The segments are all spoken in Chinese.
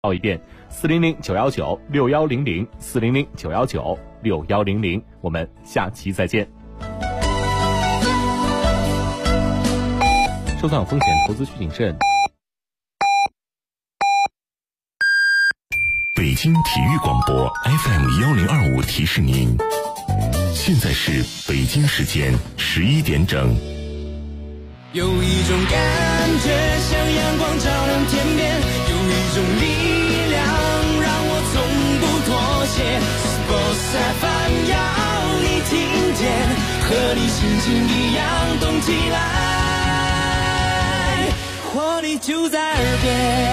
报一遍，400-919-6100，400-919-6100，我们下期再见。收藏风险，投资需谨慎。 北京体育广播 FM1025提示您，现在是北京时间11点整。 有一种感觉像阳光照亮天边，有一种力量让我从不妥协。Sports FM 要你听见，和你心情一样动起来，活力就在耳边。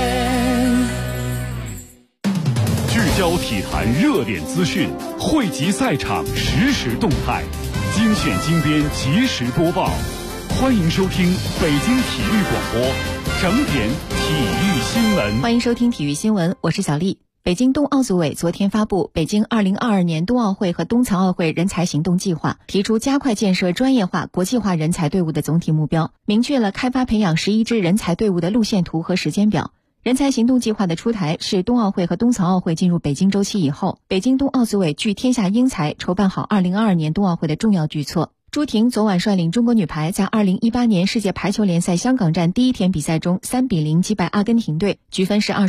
聚焦体坛热点资讯，汇集赛场实时动态，精选精编及时播报。欢迎收听北京体育广播整点体育新闻。 欢迎收听体育新闻，我是小丽。北京冬奥组委昨天发布北京2022年冬奥会和冬残奥会人才行动计划，提出加快建设专业化、国际化人才队伍的总体目标，明确了开发培养11支人才队伍的路线图和时间表。人才行动计划的出台是冬奥会和冬残奥会进入北京周期以后，北京冬奥组委聚天下英才筹办好2022年冬奥会的重要举措。朱婷昨晚率领中国女排在2018年世界排球联赛香港站第一天比赛中3-0击败阿根廷队，局分是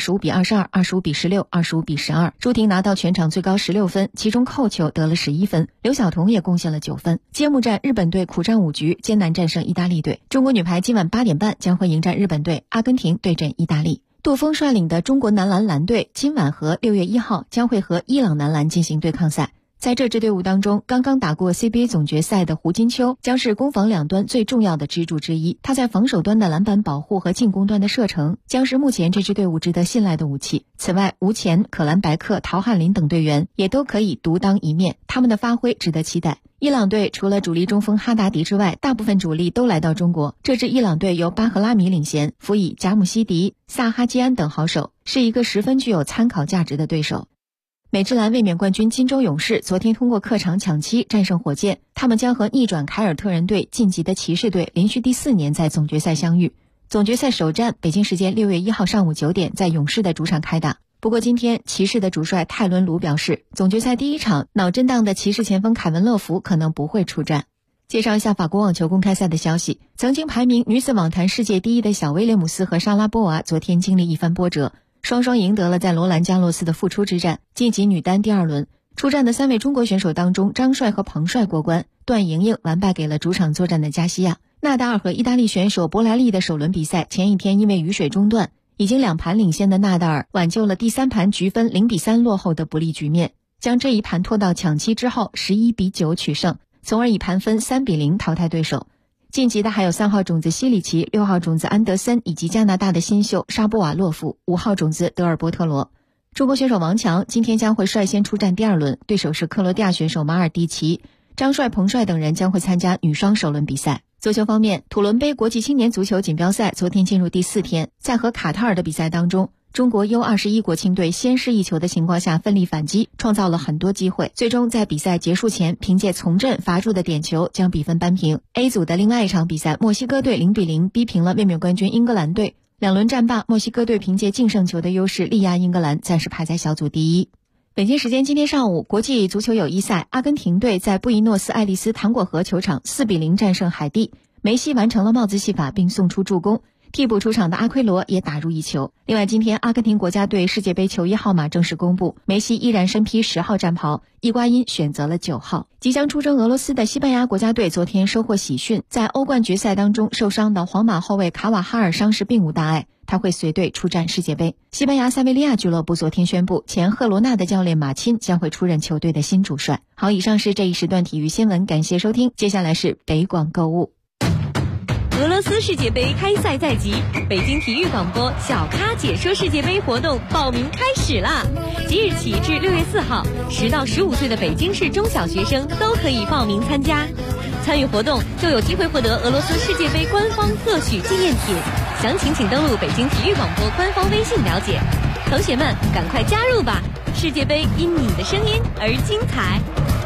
25-22、25-16、25-12。朱婷拿到全场最高16分，其中扣球得了11分，刘晓彤也贡献了9分。揭幕战日本队苦战5局，艰难战胜意大利队。中国女排今晚8点半将会迎战日本队，阿根廷对阵意大利。杜锋率领的中国男篮篮队今晚和6月1号将会和伊朗男篮进行对抗赛。在这支队伍当中，刚刚打过 CBA 总决赛的胡金秋将是攻防两端最重要的支柱之一。他在防守端的篮板保护和进攻端的射程将是目前这支队伍值得信赖的武器。此外，吴前、可兰白克、陶汉林等队员也都可以独当一面，他们的发挥值得期待。伊朗队除了主力中锋哈达迪之外，大部分主力都来到中国。这支伊朗队由巴赫拉米领衔，辅以贾姆希迪、萨哈基安等好手，是一个十分具有参考价值的对手。美职篮卫冕冠军金州勇士昨天通过客场抢七战胜火箭，他们将和逆转凯尔特人队晋级的骑士队连续第4年在总决赛相遇。总决赛首战北京时间6月1号上午9点在勇士的主场开打。不过今天骑士的主帅泰伦卢表示，总决赛第一场脑震荡的骑士前锋凯文勒福可能不会出战。介绍一下法国网球公开赛的消息，曾经排名女子网坛世界第一的小威廉姆斯和莎拉波娃昨天经历一番波折，双双赢得了在罗兰加洛斯的复出之战，晋级女单第2轮。出战的3位中国选手当中，张帅和彭帅过关，段莹莹完败给了主场作战的加西亚。纳达尔和意大利选手博莱利的首轮比赛前一天因为雨水中断，已经2盘领先的纳达尔挽救了第3盘局分0-3落后的不利局面，将这一盘拖到抢七之后11-9取胜，从而以盘分3-0淘汰对手。晋级的还有3号种子希里奇、6号种子安德森以及加拿大的新秀沙波瓦洛夫、5号种子德尔波特罗。中国选手王强今天将会率先出战第2轮，对手是克罗地亚选手马尔蒂奇。张帅、彭帅等人将会参加女双首轮比赛。足球方面，土伦杯国际青年足球锦标赛昨天进入第4天，在和卡塔尔的比赛当中，中国 U21 国青队先失一球的情况下奋力反击，创造了很多机会，最终在比赛结束前凭借从振罚入的点球将比分扳平。 A 组的另外一场比赛，墨西哥队0-0逼平了卫冕冠军英格兰队，2轮战罢，墨西哥队凭借净胜球的优势力压英格兰，暂时排在小组第一。北京时间今天上午，国际足球友谊赛，阿根廷队在布宜诺斯艾利斯糖果河球场4-0战胜海地，梅西完成了帽子戏法并送出助攻，替补出场的阿奎罗也打入1球。另外，今天阿根廷国家队世界杯球衣号码正式公布，梅西依然身披10号战袍，伊瓜因选择了9号。即将出征俄罗斯的西班牙国家队昨天收获喜讯，在欧冠决赛当中受伤的皇马后卫卡瓦哈尔伤势并无大碍，他会随队出战世界杯。西班牙塞维利亚俱乐部昨天宣布，前赫罗纳的教练马钦将会出任球队的新主帅。好，以上是这一时段体育新闻，感谢收听，接下来是北广购物。 俄罗斯世界杯开赛在即，北京体育广播小咖解说世界杯活动报名开始啦！即日起至6月4号，10到15岁的北京市中小学生都可以报名参加。参与活动就有机会获得俄罗斯世界杯官方特许纪念品，详情请登录北京体育广播官方微信了解。同学们，赶快加入吧！世界杯因你的声音而精彩。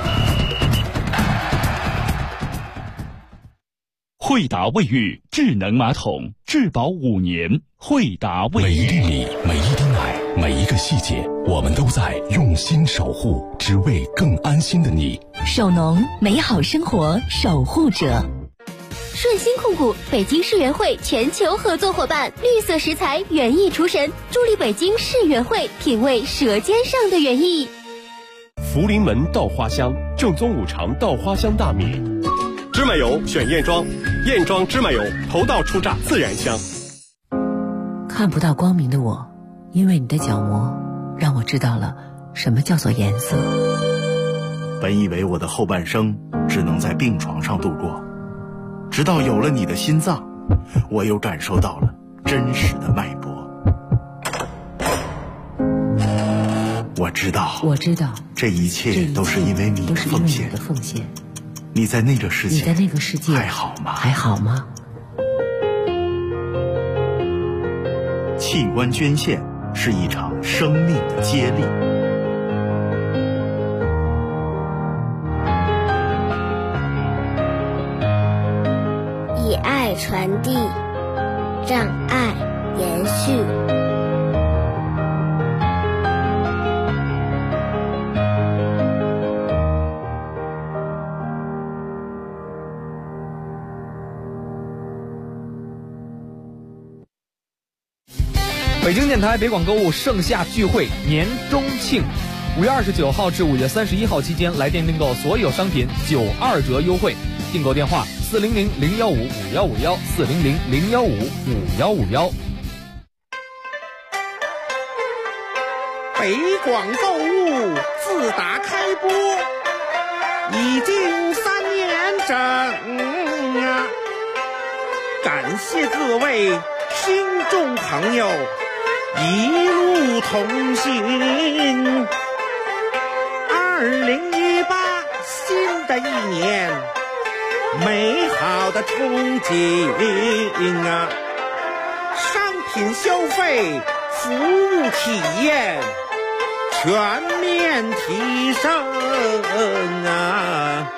惠达卫浴智能马桶，质保5年。惠达卫浴， 每一粒米，每一滴奶， 每一个细节，我们都在用心守护，只为更安心的你。 守农，美好生活守护者。 顺鑫控股北京世园会全球合作伙伴，绿色食材园艺厨神，助力北京世园会品味舌尖上的园艺。 福临门稻花香，正宗五常稻花香大米。芝麻油选燕庄，燕庄芝麻油，头道出榨自然香。 看不到光明的我，因为你的角膜让我知道了什么叫做颜色。 本以为我的后半生只能在病床上度过，直到有了你的心脏，我又感受到了真实的脉搏。我知道，这一切都是因为你的奉献。你在那个世界还好吗？器官捐献是一场生命的接力。 以爱传递，让爱延续。 北京电台北广购物盛夏聚会年中庆，5月29号至5月31号期间，来电订购所有商品92折优惠。订购电话400-015-5151，400-015-5151。 北广购物自打开播已经3年整啊！感谢各位听众朋友一路同行。2018新的一年，美好的憧憬啊！商品消费、服务体验全面提升啊！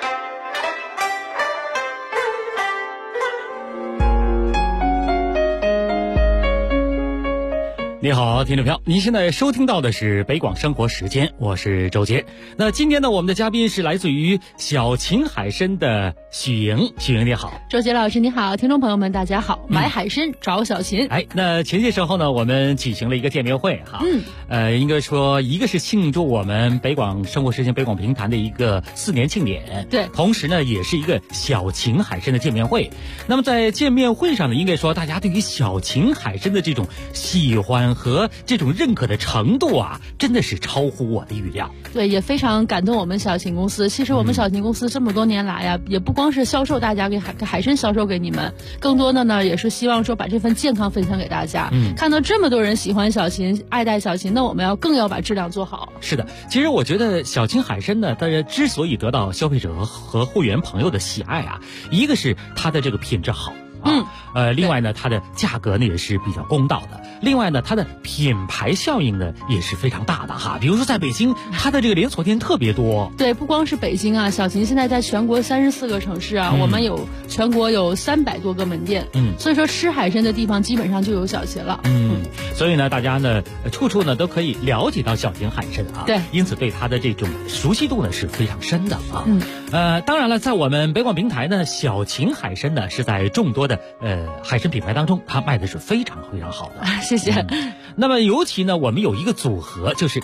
你好，听众朋友，您现在收听到的是北广生活时间，我是周杰。那今天呢，我们的嘉宾是来自于小秦海参的许莹。许莹你好。 周杰老师你好，听众朋友们大家好。买海参找小秦。 那前些时候呢，我们举行了一个见面会哈。应该说一个是庆祝我们北广生活时间北广评弹的一个4年庆典， 对， 同时呢也是一个小秦海参的见面会。那么在见面会上呢，应该说大家对于小秦海参的这种喜欢和这种认可的程度啊，真的是超乎我的预料。 对，也非常感动我们小秦公司。其实我们小秦公司这么多年来呀，也不光是销售大家给海参销售给你们，更多的呢也是希望说把这份健康分享给大家。看到这么多人喜欢小秦，爱戴小秦，那我们更要把质量做好。 是的，其实我觉得小秦海参呢，大家之所以得到消费者和会员朋友的喜爱啊，一个是它的这个品质好。另外呢，它的价格呢也是比较公道的。另外呢，它的品牌效应呢也是非常大的哈。比如说在北京，它的这个连锁店特别多。 对，不光是北京啊，小秦现在在全国34个城市啊，我们全国有300多个门店。所以说吃海参的地方基本上就有小秦了。 所以呢，大家呢处处呢都可以了解到小秦海参啊。 对， 因此对它的这种熟悉度呢是非常深的啊。当然了，在我们北广平台呢，小秦海参呢是在众多的海参品牌当中，它卖的是非常非常好的。 谢谢。 那么尤其呢，我们有一个组合，就是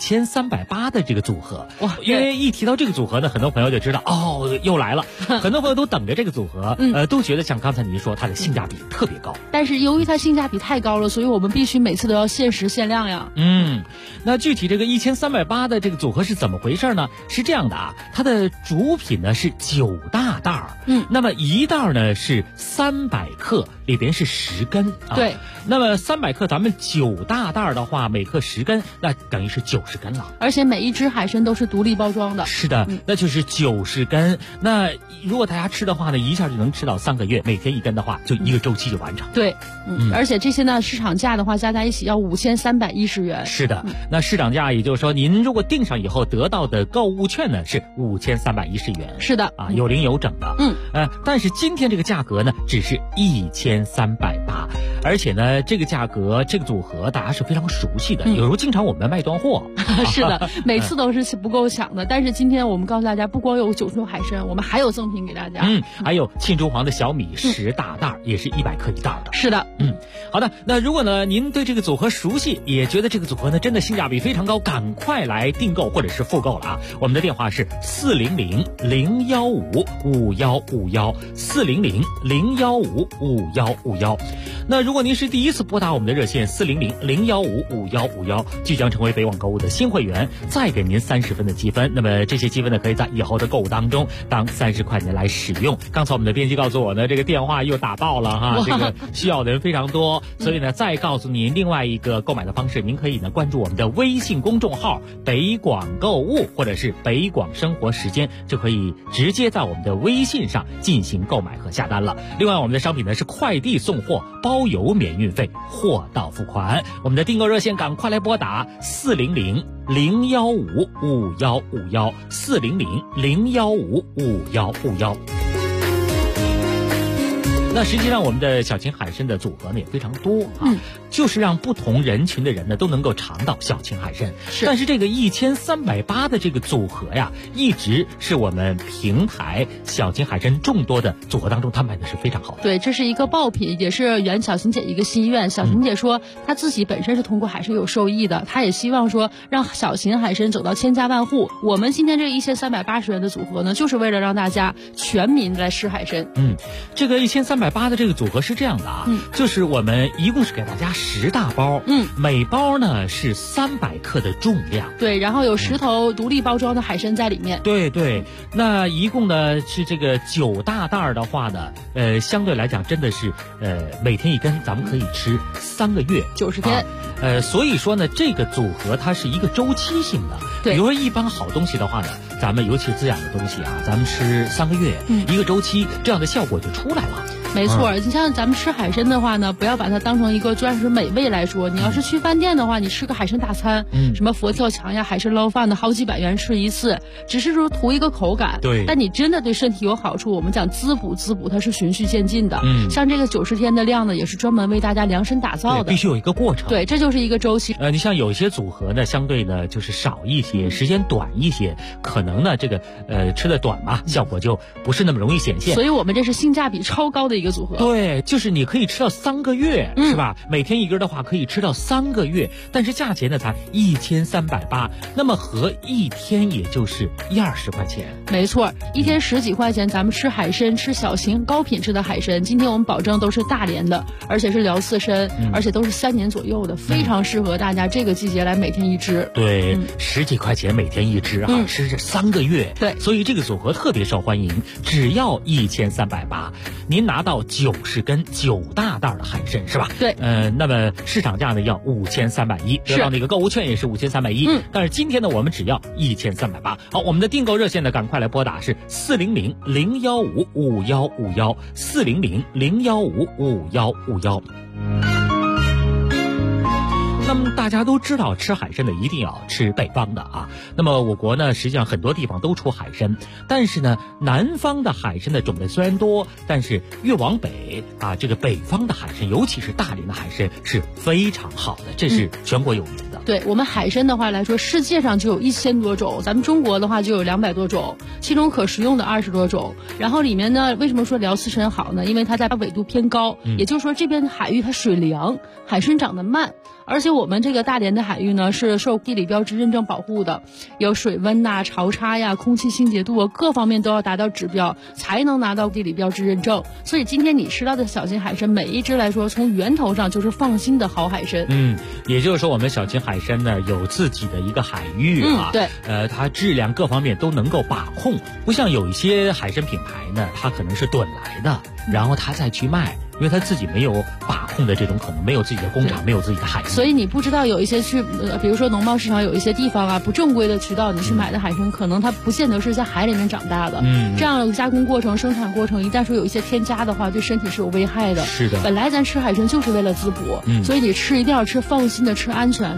1380的这个组合。哇，因为一提到这个组合呢，很多朋友就知道哦，又来了。很多朋友都等着这个组合，都觉得像刚才您说，它的性价比特别高。 但是由于它性价比太高了，所以我们必须每次都要限时限量呀。 那具体这个1380的这个组合是怎么回事呢？是这样的啊，它的主品呢是9大袋儿，那么一袋呢是300克，里边是10根啊。 对， 那么300克咱们9大袋的话，每克10根，那等于是90根了。 而且每一只海参都是独立包装的。 是的，那就是90根。那如果大家吃的话呢，一下就能吃到3个月，每天1根的话，就1个周期就完成。 对，而且这些呢，市场价的话加在一起要5310元。 是的，那市场价也就是说，您如果订上以后得到的购物券呢是5310元。 是的， 有零有整的。 但是今天这个价格呢，只是1380，而且呢，这个价格这个组合大家是非常熟悉的，有时候经常我们卖断货。 是的，每次都是不够抢的。但是今天我们告诉大家，不光有九州海参，我们还有赠品给大家。 还有沁珠黄的小米10大袋，也是100克一袋的。 是的， 好的。那如果呢您对这个组合熟悉，也觉得这个组合呢真的性价比非常高，赶快来订购或者是复购了啊！我们的电话是400-015-5151，400-015-5151。那如果您是第一次拨打我们的热线400-015-5151，即将成为北网购物的新会员，再给您30分的积分。那么这些积分呢，可以在以后的购物当中当30块钱来使用。刚才我们的编辑告诉我呢，这个电话又打爆了哈，这个需要的人非常多，所以呢，再告诉您另外一个购买的方式，您可以呢关注我们的微信公众号北广购物或者是北广生活时间，就可以直接在我们的微信上进行购买和下单了。另外我们的商品呢是快递送货，包邮免运费，货到付款。我们的订购热线赶快来拨打400-015-5151，400-015-5151。那实际上我们的小秦海参的组合呢也非常多啊，就是让不同人群的人呢都能够尝到小秦海参。但是这个1380的这个组合呀，一直是我们平台小秦海参众多的组合当中，它卖的是非常好的。 对，这是一个爆品，也是圆小秦姐一个心愿。小秦姐说，她自己本身是通过海参有受益的，她也希望说让小秦海参走到千家万户。我们今天这1380元的组合呢，就是为了让大家全民来吃海参。 这个1380的这个组合是这样的啊，就是我们一共是给大家10大包，每包呢是300克的重量， 对，然后有10头独立包装的海参在里面， 对，那一共呢是这个9大袋的话呢，相对来讲真的是每天一根，咱们可以吃3个月 ，90天， 所以说呢，这个组合它是一个周期性的， 对， 比如说一般好东西的话呢，咱们尤其滋养的东西啊，咱们吃3个月，一个周期，这样的效果就出来了。 没错，你像咱们吃海参的话呢，不要把它当成一个专属美味来说。你要是去饭店的话，你吃个海参大餐，什么佛跳墙呀、海参捞饭的，好几百元吃一次，只是说图一个口感。 对， 但你真的对身体有好处，我们讲滋补，它是循序渐进的。像这个90天的量呢，也是专门为大家量身打造的， 必须有一个过程。 对，这就是一个周期。 你像有一些组合呢，相对呢就是少一些，时间短一些，可能呢这个吃的短嘛，效果就不是那么容易显现。 所以我们这是性价比超高的一个组合。 对。就是你可以吃到3个月，是吧？每天一根的话可以吃到3个月，但是价钱呢才1380，那么合一天也就是20块钱。 没错，一天10几块钱，咱们吃海参，吃小秦高品质的海参。今天我们保证都是大连的，而且是辽刺参，而且都是3年左右的，非常适合大家这个季节来每天一只。 对，10几块钱每天一只啊，吃这3个月。 对， 所以这个组合特别受欢迎，只要1380，您拿到90根9大袋的海参是吧？ 对， 那么市场价呢要5310，得到那个购物券也是5310，但是今天呢我们只要1380。好，我们的订购热线呢赶快来拨打是400-015-5151，400-015-5151。那么大家都知道吃海参的一定要吃北方的啊。那么我国呢实际上很多地方都出海参，但是呢南方的海参的种类虽然多，但是越往北啊，这个北方的海参，尤其是大连的海参是非常好的，这是全国有名的。 对，我们海参的话来说，世界上就有1000多种，咱们中国的话就有200多种，其中可食用的20多种。然后里面呢，为什么说辽刺参好呢？因为它在纬度偏高，也就是说这边的海域它水凉，海参长得慢。而且我们这个大连的海域呢，是受地理标志认证保护的，有水温呐、潮差呀、空气清洁度各方面都要达到指标，才能拿到地理标志认证。所以今天你吃到的小秦海参，每一只来说，从源头上就是放心的好海参。 也就是说我们小秦海参呢有自己的一个海域啊， 对， 它质量各方面都能够把控，不像有一些海参品牌呢，它可能是趸来的，然后它再去卖。因为他自己没有把控的这种可能，没有自己的工厂，没有自己的海域， 所以你不知道有一些去，比如说农贸市场有一些地方啊，不正规的渠道你去买的海参，可能它不见得是在海里面长大的。这样的加工过程、生产过程，一旦说有一些添加的话，对身体是有危害的。 是的， 本来咱吃海参就是为了滋补，所以你吃一定要吃放心的、吃安全的。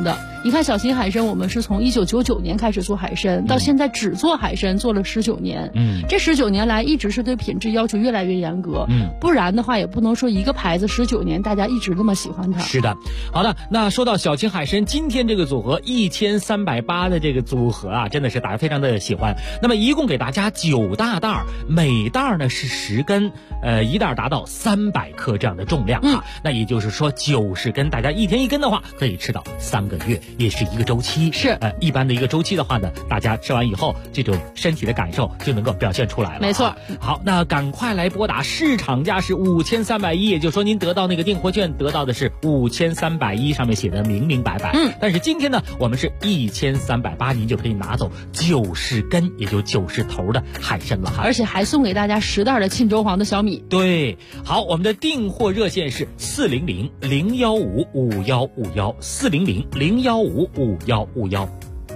你看小秦海参，我们是从1999年开始做海参，到现在只做海参做了19年。这19年来一直是对品质要求越来越严格。不然的话也不能说一个牌子19年大家一直那么喜欢它。 是的，好的，那说到小秦海参，今天这个组合1380的这个组合啊，真的是大家非常的喜欢。那么一共给大家9大袋，每袋呢是10根，一袋达到300克这样的重量啊。那也就是说90根，大家一天1根的话，可以吃到3个月，也是一个周期。 是， 一般的一个周期的话呢，大家吃完以后，这种身体的感受就能够表现出来了。 没错。 好，那赶快来拨打，市场价是5310，也就是说您得到那个订货券，得到的是5310，上面写的明明白白。但是今天呢，我们是1380，您就可以拿走90根，也就90头的海参了哈。 而且还送给大家10袋的沁州黄的小米。 对，好，我们的订货热线是400-015-5151，400-015-5151。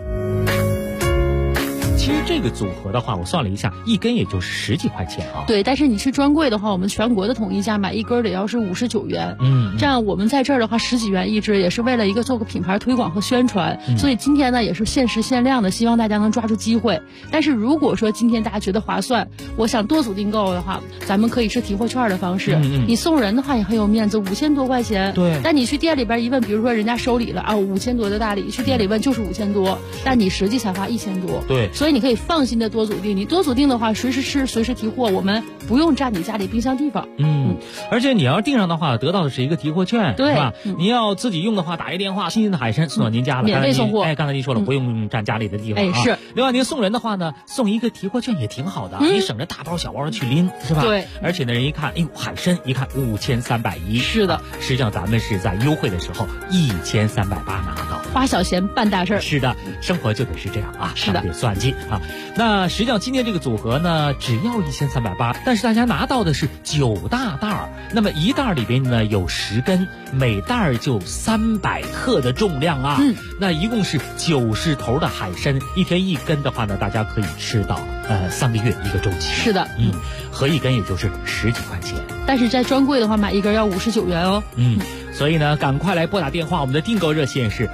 其实这个组合的话，我算了一下，一根也就是10几块钱啊。 对，但是你去专柜的话，我们全国的统一价买一根得要是59元。这样我们在这儿的话10几元一支，也是为了一个做个品牌推广和宣传。所以今天呢也是限时限量的，希望大家能抓住机会。但是如果说今天大家觉得划算，我想多组订购的话，咱们可以是提货券的方式。你送人的话也很有面子，5000多块钱。 对。 但你去店里边一问，比如说人家收礼了啊，5000多的大礼，去店里问就是5000多，但你实际才花1000多。 对。 所以你可以放心的多组订，你多组订的话，随时吃，随时提货，我们不用占你家里冰箱地方。 而且你要订上的话，得到的是一个提货券， 对， 是吧？你要自己用的话，打一电话，新鲜的海参送到您家了， 免费送货。 刚才您说了，不用占家里的地方。 是。 另外，您送人的话呢，送一个提货券也挺好的，你省着大包小包的去拎，是吧？ 对。 而且呢，人一看，哎呦，海参一看5310， 是的。 实际上咱们是在优惠的时候1380拿到， 花小钱办大事儿。 是的，生活就得是这样啊， 是的， 得算计啊。那实际上今天这个组合呢，只要1380，但是大家拿到的是9大袋，那么一袋里边呢有10根，每袋就300克的重量啊。那一共是90头的海参，一天1根的话呢，大家可以吃到3个月一个周期。 是的， 合一根也就是10几块钱。 但是在专柜的话，买一根要59元哦。 所以呢，赶快来拨打电话，我们的订购热线是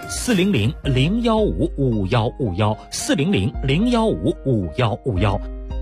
400-015-5151，400-015-5151。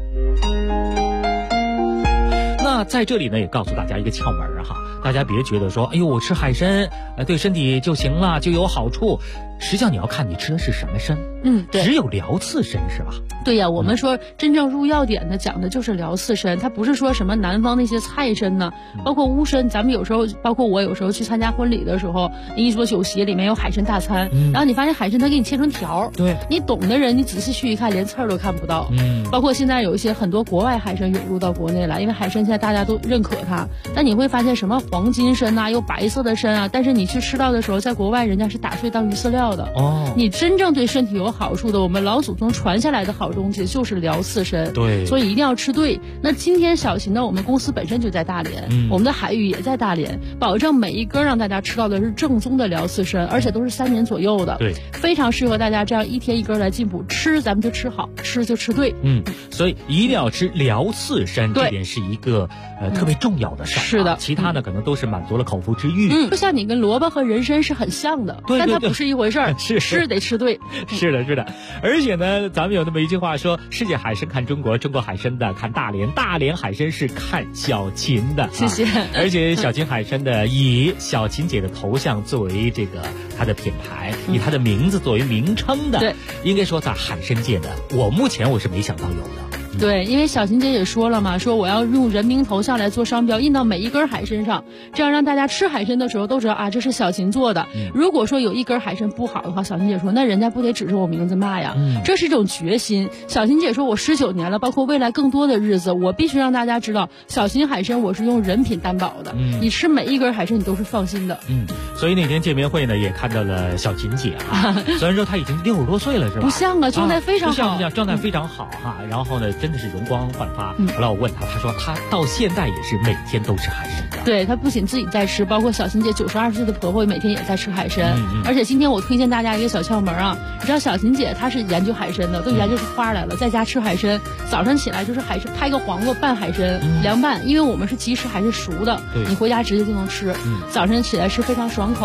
那在这里呢，也告诉大家一个窍门哈，大家别觉得说，哎呦，我吃海参，对身体就行了，就有好处。实际上你要看你吃的是什么参， 对， 只有辽刺参是吧？ 对呀，我们说真正入药典的讲的就是辽刺参，它不是说什么南方那些菜参呢，包括乌参，咱们有时候，包括我有时候去参加婚礼的时候，一桌酒席里面有海参大餐，然后你发现海参它给你切成条， 对， 你懂的人你仔细去一看，连刺儿都看不到。包括现在有一些很多国外海参涌入到国内来，因为海参现在大家都认可它，但你会发现什么黄金参啊，有白色的参啊，但是你去吃到的时候，在国外人家是打碎当鱼饲料的。你真正对身体有好处的，我们老祖宗传下来的好东西就是辽刺参， 对， 所以一定要吃对。那今天小秦呢，我们公司本身就在大连，我们的海域也在大连，保证每一根让大家吃到的是正宗的辽刺参，而且都是3年左右的， 对， 非常适合大家这样一天1根来进补，吃咱们就吃好，吃就吃对。 所以一定要吃辽刺参，这点是一个特别重要的事儿。 是的， 其他呢可能都是满足了口腹之欲。 就像你跟萝卜和人参是很像的，但它不是一回事儿。吃得吃对。 是的，是的。而且呢，咱们有那么一句话说，世界海参看中国，中国海参的看大连，大连海参是看小秦的。 谢谢。 而且小秦海参的以小秦姐的头像作为这个它的品牌，以它的名字作为名称的， 对， 应该说在海参界的，目前我是没想到有的。 对，因为小秦姐也说了嘛，说我要用人名头像来做商标，印到每一根海参上，这样让大家吃海参的时候都知道啊，这是小秦做的。如果说有一根海参不好的话，小秦姐说那人家不得指着我名字骂呀。这是一种决心。小秦姐说我19年了，包括未来更多的日子，我必须让大家知道，小秦海参我是用人品担保的。你吃每一根海参你都是放心的。 所以那天见面会呢，也看到了小秦姐啊，虽然说她已经60多岁了，是吧？ 不像啊，状态非常好， 状态非常好哈。然后呢，真的是容光焕发。后来我问她，她说她到现在也是每天都吃海参的。 对，她不仅自己在吃，包括小秦姐92岁的婆婆每天也在吃海参。而且今天我推荐大家一个小窍门啊，你知道小秦姐她是研究海参的，都研究出花来了，在家吃海参，早上起来就是海参拍个黄瓜拌海参，凉拌，因为我们是即食还是熟的，你回家直接就能吃。早上起来吃非常爽口。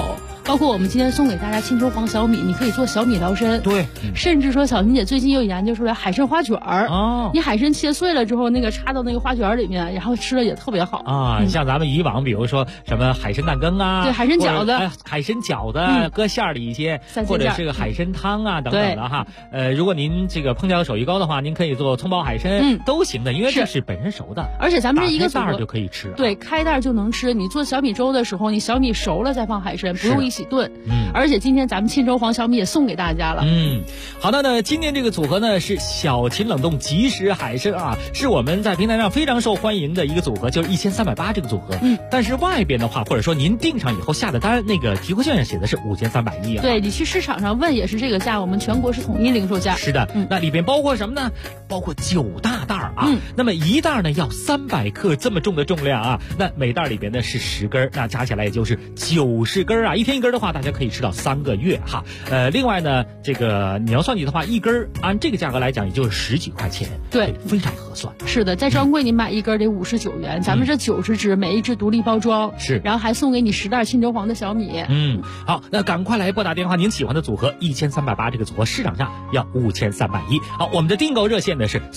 包括我们今天送给大家青州黄小米，你可以做小米劳参。 对， 甚至说小琴姐最近又研究出来海参花卷儿。 哦， 你海参切碎了之后，那个插到那个花卷里面，然后吃了也特别好啊。像咱们以往比如说什么海参蛋羹啊， 对，海参饺子， 海参饺子搁馅儿里一些，或者是个海参汤啊等等的哈。如果您这个烹调手艺高的话，您可以做葱爆海参，都行的，因为这是本身熟的， 而且咱们这一个袋就可以吃。 对，开袋就能吃。你做小米粥的时候，你小米熟了再放海参，不用一起炖。而且今天咱们沁州黄小米也送给大家了。 好的呢，今天这个组合呢是小秦冷冻即食海参啊，是我们在平台上非常受欢迎的一个组合，就是1380这个组合。但是外边的话，或者说您订上以后下的单，那个提货券上写的是5310啊。 对，你去市场上问也是这个价，我们全国是统一零售价。 是的，那里边包括什么呢？包括9大袋啊。那么一袋呢要300克这么重的重量啊，那每袋里边呢是10根，那加起来也就是90根啊。一天一根的话，大家可以吃到3个月哈。另外呢，这个你要算计的话，一根按这个价格来讲，也就是10几块钱， 对， 非常合算。 是的，在专柜你买一根得59元，咱们这90只，每一只独立包装， 是， 然后还送给你10袋沁州黄的小米。 好，那赶快来拨打电话，您喜欢的组合1380这个组合市场上要5310。好，我们的订购热线呢是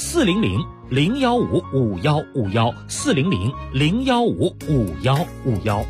400-015-5151，400-015-5151。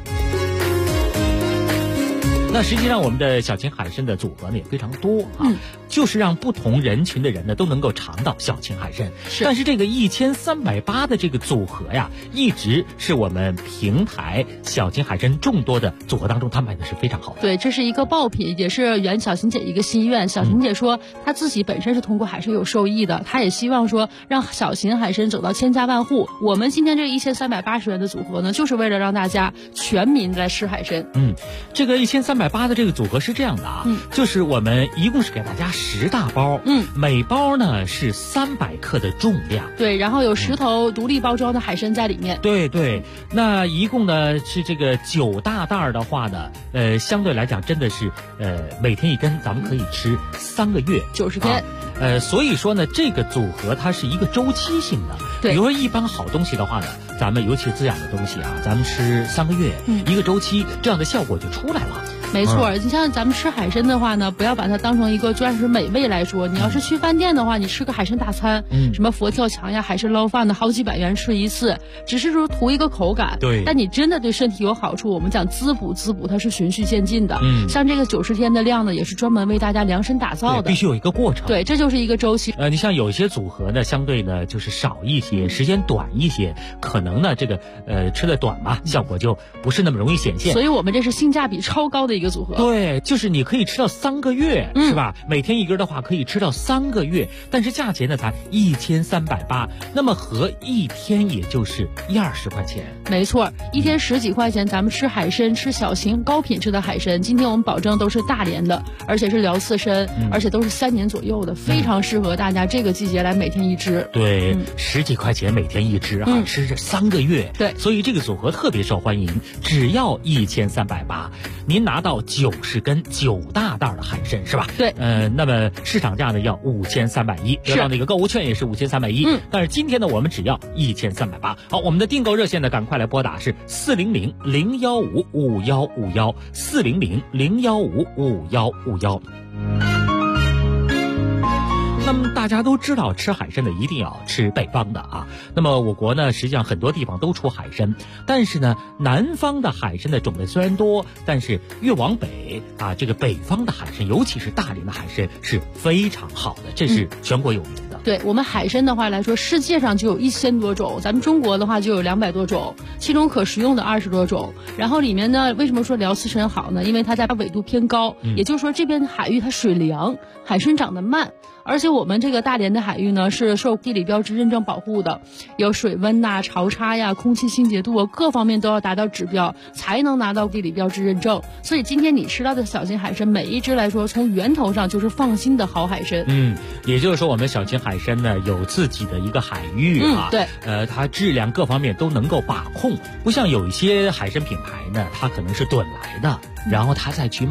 那实际上我们的小秦海参的组合呢也非常多啊，就是让不同人群的人呢都能够尝到小秦海参。但是这个1380的这个组合呀，一直是我们平台小秦海参众多的组合当中，它卖的是非常好的。 对，这是一个爆品，也是圆小秦姐一个心愿。小秦姐说，她自己本身是通过海参有受益的，她也希望说让小秦海参走到千家万户。我们今天这个1380元的组合呢，就是为了让大家全民来吃海参。 这个1380的这个组合是这样的啊，就是我们一共是给大家10大包，每包呢是300克的重量， 对，然后有10头独立包装的海参在里面， 对，那一共呢是这个9大袋的话呢，相对来讲真的是每天一根，咱们可以吃3个月 ，90天。 所以说呢，这个组合它是一个周期性的。 对， 比如说一般好东西的话呢，咱们尤其是滋养的东西啊，咱们吃3个月，一个周期，这样的效果就出来了。 没错，你像咱们吃海参的话呢，不要把它当成一个专属美味来说。你要是去饭店的话，你吃个海参大餐，什么佛跳墙呀、海参捞饭的，好几百元吃一次，只是说图一个口感。 对， 但你真的对身体有好处，我们讲滋补，它是循序渐进的。像这个90天的量呢，也是专门为大家量身打造的， 必须有一个过程。 对，这就是一个周期。 你像有一些组合呢，相对呢就是少一些，时间短一些，可能呢这个吃的短嘛，效果就不是那么容易显现。 所以我们这是性价比超高的一个组合。 对，就是你可以吃到3个月，是吧？每天一根的话可以吃到3个月，但是价钱呢才1380，那么合一天也就是20块钱。 没错，一天10几块钱，咱们吃海参，吃小秦高品质的海参。今天我们保证都是大连的，而且是辽刺参，而且都是3年左右的，非常适合大家这个季节来每天一只。 对，10几块钱每天一只啊，吃这3个月。 对， 所以这个组合特别受欢迎，只要1380，您拿到90根9大袋的海参是吧？ 对， 那么市场价呢要5310，得到那个购物券也是5310。但是今天呢，我们只要1380。好，我们的订购热线呢，赶快来拨打是400-015-5151，400-015-5151。那么大家都知道，吃海参的一定要吃北方的啊。那么我国呢，实际上很多地方都出海参，但是呢，南方的海参的种类虽然多，但是越往北啊，这个北方的海参，尤其是大连的海参是非常好的，这是全国有名的。 对，我们海参的话来说，世界上就有1000多种，咱们中国的话就有200多种，其中可食用的20多种。然后里面呢，为什么说辽刺参好呢？因为它在纬度偏高，也就是说这边的海域它水凉，海参长得慢。而且我们这个大连的海域呢，是受地理标志认证保护的，有水温呐、潮差呀、空气清洁度啊，各方面都要达到指标，才能拿到地理标志认证。所以今天你吃到的小秦海参，每一只来说，从源头上就是放心的好海参。 也就是说，我们小秦海参呢有自己的一个海域啊， 对， 它质量各方面都能够把控，不像有一些海参品牌呢，它可能是趸来的，然后它再去卖，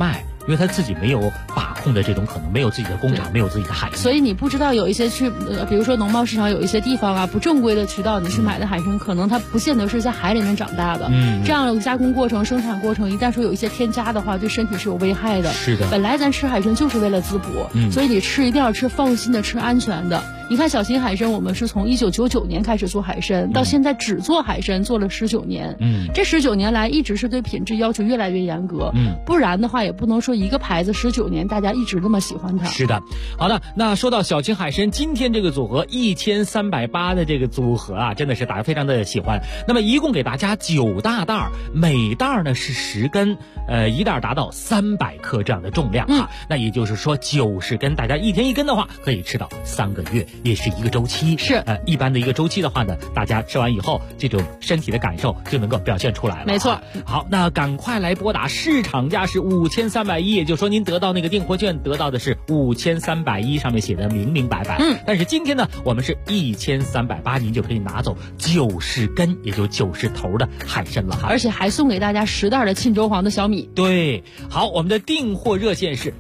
因为他自己没有把控的这种可能，没有自己的工厂，没有自己的海域， 所以你不知道有一些比如说农贸市场有一些地方啊，不正规的渠道你去买的海参，可能它不见得是在海里面长大的。这样的加工过程、生产过程，一旦说有一些添加的话，对身体是有危害的。 是的， 本来咱吃海参就是为了滋补，所以你吃一定要吃放心的，吃安全的。你看小型海参，我们是从1999年开始做海参，到现在只做海参做了19年。这19年来一直是对品质要求越来越严格。不然的话也不能说一个牌子19年大家一直那么喜欢它。 是的，好的，那说到小型海参，今天这个组合1380的这个组合啊，真的是大家非常的喜欢。那么一共给大家9大袋，每袋呢是10根，一袋达到300克这样的重量啊。那也就是说90根，大家一天1根的话，可以吃到3个月，也是一个周期。 是一般的一个周期的话呢，大家吃完以后，这种身体的感受就能够表现出来了。 没错。 好，那赶快来拨打，市场价是5310，也就是说您得到那个订货券得到的是5310，上面写的明明白白。但是今天呢，我们是1380，您就可以拿走90根，也就90头的海参了哈。 而且还送给大家10袋的沁州黄的小米。 对，好，我们的订货热线是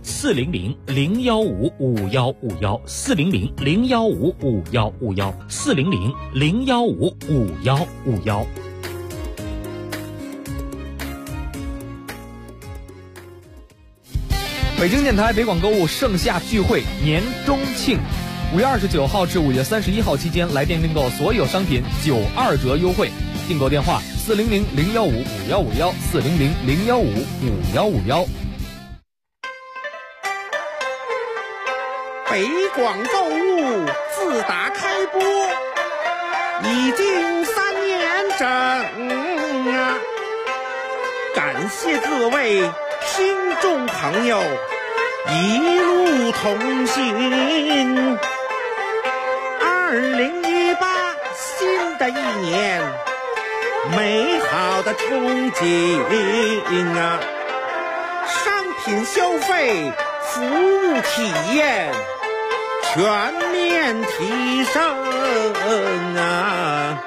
400-015-5151，400-015-5151，400-015-5151。 北京电台北广购物盛夏聚会年中庆，5月29号至5月31号期间，来电订购所有商品92折优惠。订购电话400-015-5151，400-015-5151。 北广购物自打开播已经3年整啊！感谢各位听众朋友一路同行。2018新的一年，美好的憧憬啊！商品消费、服务体验全面提升啊！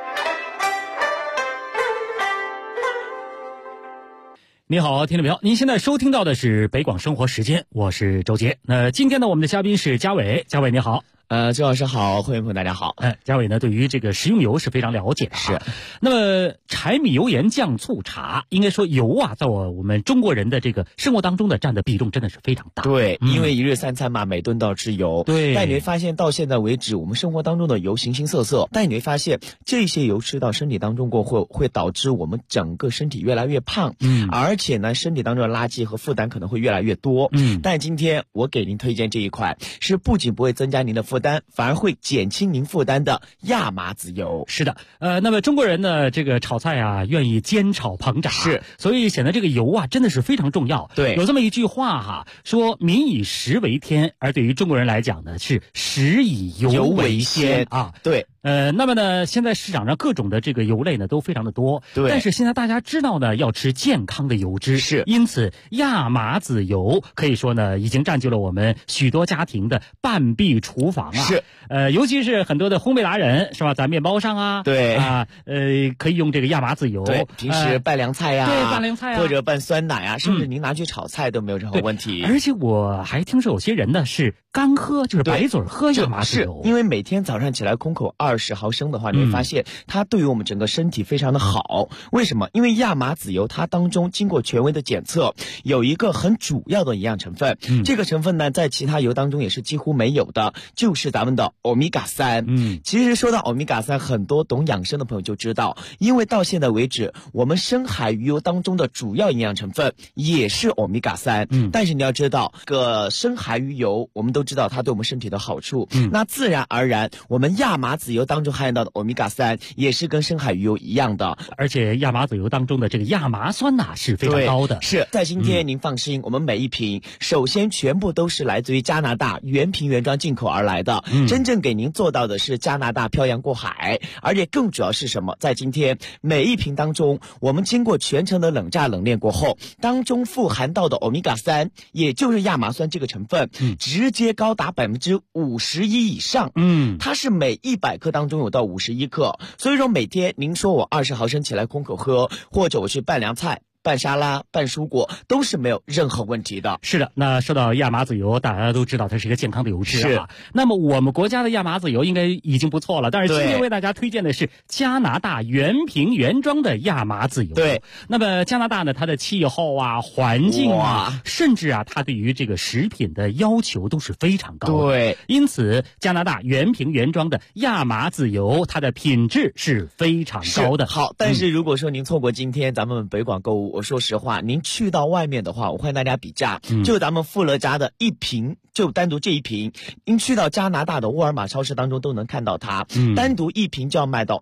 你好，听众朋友，您现在收听到的是北广生活时间，我是周杰。那今天呢，我们的嘉宾是嘉伟，嘉伟你好。 周老师好，会员朋友大家好。 嘉伟呢对于这个食用油是非常了解的。 是。 那么柴米油盐酱醋茶，应该说油啊，在我们中国人的这个生活当中的占的比重真的是非常大。 对，因为一日三餐嘛，每顿都要吃油。 对。 但你会发现到现在为止，我们生活当中的油形形色色，但你会发现这些油吃到身体当中过后，会导致我们整个身体越来越胖。而且呢，身体当中的垃圾和负担可能会越来越多。但今天我给您推荐这一款，是不仅不会增加您的负担，反而会减轻您负担的亚麻籽油。 是的，那么中国人呢，这个炒菜啊，愿意煎炒烹炸， 是， 所以显得这个油啊，真的是非常重要。 对， 有这么一句话哈，说民以食为天，而对于中国人来讲呢，是食以油为先啊。 对。 那么呢，现在市场上各种的这个油类呢都非常的多， 对。 但是现在大家知道呢，要吃健康的油脂， 是。 因此，亚麻籽油可以说呢，已经占据了我们许多家庭的半壁厨房啊。 是。 尤其是很多的烘焙达人，是吧？在面包上啊， 对啊，可以用这个亚麻籽油。 对，平时拌凉菜呀， 对，拌凉菜啊， 或者拌酸奶啊，甚至您拿去炒菜都没有任何问题。 而且我还听说有些人呢是干喝，就是白嘴喝亚麻籽油， 因为每天早上起来空口20毫升的话，你会发现它对于我们整个身体非常的好。为什么？因为亚麻籽油它当中经过权威的检测，有一个很主要的营养成分，这个成分呢在其他油当中也是几乎没有的，就是咱们的欧米伽3。其实说到欧米伽3，很多懂养生的朋友就知道，因为到现在为止，我们深海鱼油当中的主要营养成分也是欧米伽3。但是你要知道，个深海鱼油我们都知道它对我们身体的好处，那自然而然我们亚麻籽油当中含有到的欧米伽3也是跟深海鱼油一样的。 而且亚麻籽油当中的这个亚麻酸钠是非常高的。 是，在今天您放心，我们每一瓶首先全部都是来自于加拿大原瓶原装进口而来的，真正给您做到的是加拿大漂洋过海。而且更主要是什么？在今天每一瓶当中，我们经过全程的冷榨冷链过后，当中富含到的欧米伽3，也就是亚麻酸这个成分，直接高达51%以上。它是每100克当中有到51克。所以说每天您说我20毫升起来空口喝，或者我去拌凉菜拌沙拉、拌蔬果都是没有任何问题的。 是的，那说到亚麻籽油，大家都知道它是一个健康的油脂啊。那么我们国家的亚麻籽油应该已经不错了，但是今天为大家推荐的是加拿大原瓶原装的亚麻籽油。 对， 那么加拿大呢，它的气候啊、环境啊，甚至啊，它对于这个食品的要求都是非常高的。 对， 因此加拿大原瓶原装的亚麻籽油，它的品质是非常高的。 好，但是如果说您错过今天咱们北广购物，我说实话，您去到外面的话，我欢迎大家比价，就咱们富乐家的一瓶，就单独这一瓶，您去到加拿大的沃尔玛超市当中都能看到它，单独一瓶就要卖到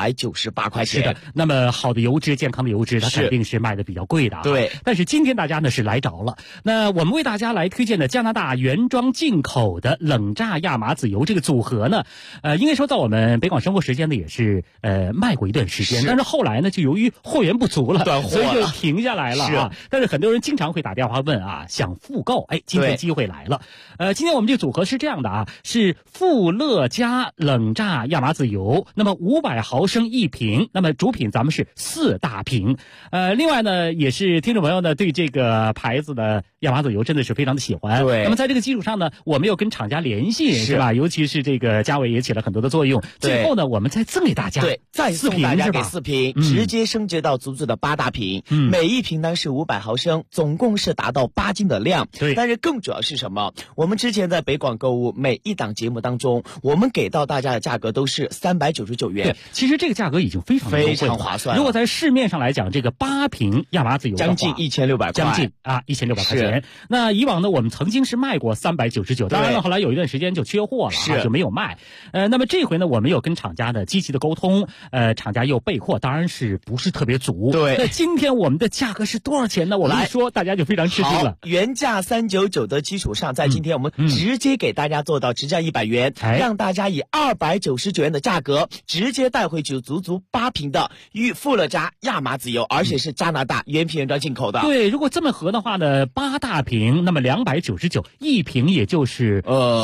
198块钱。 是的，那么好的油脂、健康的油脂，它肯定是卖的比较贵的啊。 对， 但是今天大家呢是来着了，那我们为大家来推荐的加拿大原装进口的冷榨亚麻籽油这个组合呢，应该说在我们北广生活时间呢也是卖过一段时间，但是后来呢就由于货源不足了，所以就停下来了啊。但是很多人经常会打电话问啊，想复购，今天机会来了。今天我们这个组合是这样的啊，是富乐家冷榨亚麻籽油，那么500毫升一瓶，那么主品咱们是4大瓶。另外呢，也是听众朋友呢对这个牌子的亚麻籽油真的是非常的喜欢。 对， 那么在这个基础上呢，我们又跟厂家联系，是吧？尤其是这个价位也起了很多的作用。最后呢，我们再赠给大家， 对，再送大家给4瓶，直接升级到足足的8大瓶。每一瓶呢是500毫升，总共是达到8斤的量。 对， 但是更主要是什么？我们之前在北广购物每一档节目当中，我们给到大家的价格都是399元。 对，其实这个价格已经非常划算。 如果在市面上来讲，这个8瓶亚麻籽油将近1600块， 将近1600块钱。那以往呢，我们曾经是卖过399，当然了，后来有一段时间就缺货了，就没有卖。那么这回呢，我们又跟厂家的积极的沟通，厂家又备货，当然是不是特别足。 对， 那今天我们的价格是多少钱呢？我们一说大家就非常吃惊了。 原价399的基础上，在今天我们直接给大家做到直降100元，让大家以299元的价格直接带回去足足8瓶的富乐家亚麻籽油，而且是加拿大原瓶原装进口的。 对，如果这么合的话呢，8大瓶，那么299一瓶，也就是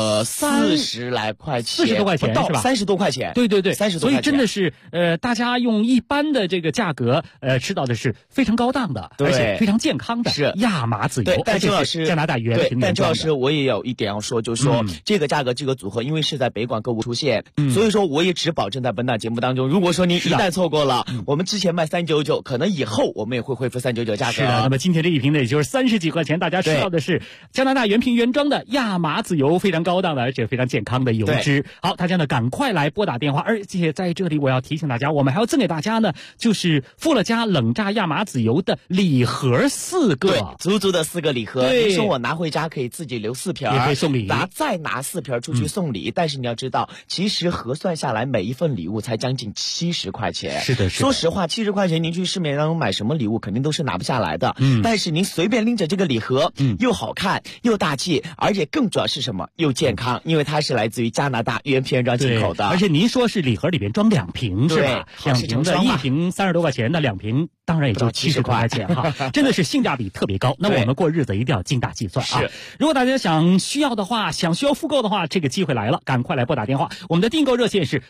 40来块钱 ，40多块钱是吧 ？30多块钱。 对对对 ，30多块钱。 所以真的是大家用一般的这个价格吃到的是非常高档的，而且非常健康的亚麻籽油。 对，但周老师， 加拿大原瓶原装的。 但周老师，我也有一点要说，就是说这个价格这个组合，因为是在北广购物出现，所以说我也只保证在本档节目当中。如果说您一旦错过了，我们之前卖399，可能以后我们也会恢复399价格。 是的，那么今天这一瓶呢，也就是30几块钱，大家吃到的是加拿大原瓶原装的亚麻籽油，非常高档的，而且非常健康的油脂。好，大家呢赶快来拨打电话，而且在这里我要提醒大家，我们还要赠给大家呢，就是富乐家冷榨亚麻籽油的礼盒4个， 对，足足的4个礼盒。 对， 你说我拿回家可以自己留4瓶， 也可以送礼， 再拿4瓶出去送礼。但是你要知道，其实核算下来每一份礼物才将近70块钱。 是的， 说实话，70块钱您去市面当中买什么礼物肯定都是拿不下来的。但是您随便拎着这个礼盒，又好看又大气，而且更主要是什么？又健康，因为它是来自于加拿大原瓶原装进口的。 而且您说是礼盒里边装2瓶是吧？2瓶的，一瓶30多块钱，那2瓶当然也就70多块钱哈，真的是性价比特别高。那我们过日子一定要精打细算啊！如果大家需要复购的话，这个机会来了，赶快来拨打电话。我们的订购热线是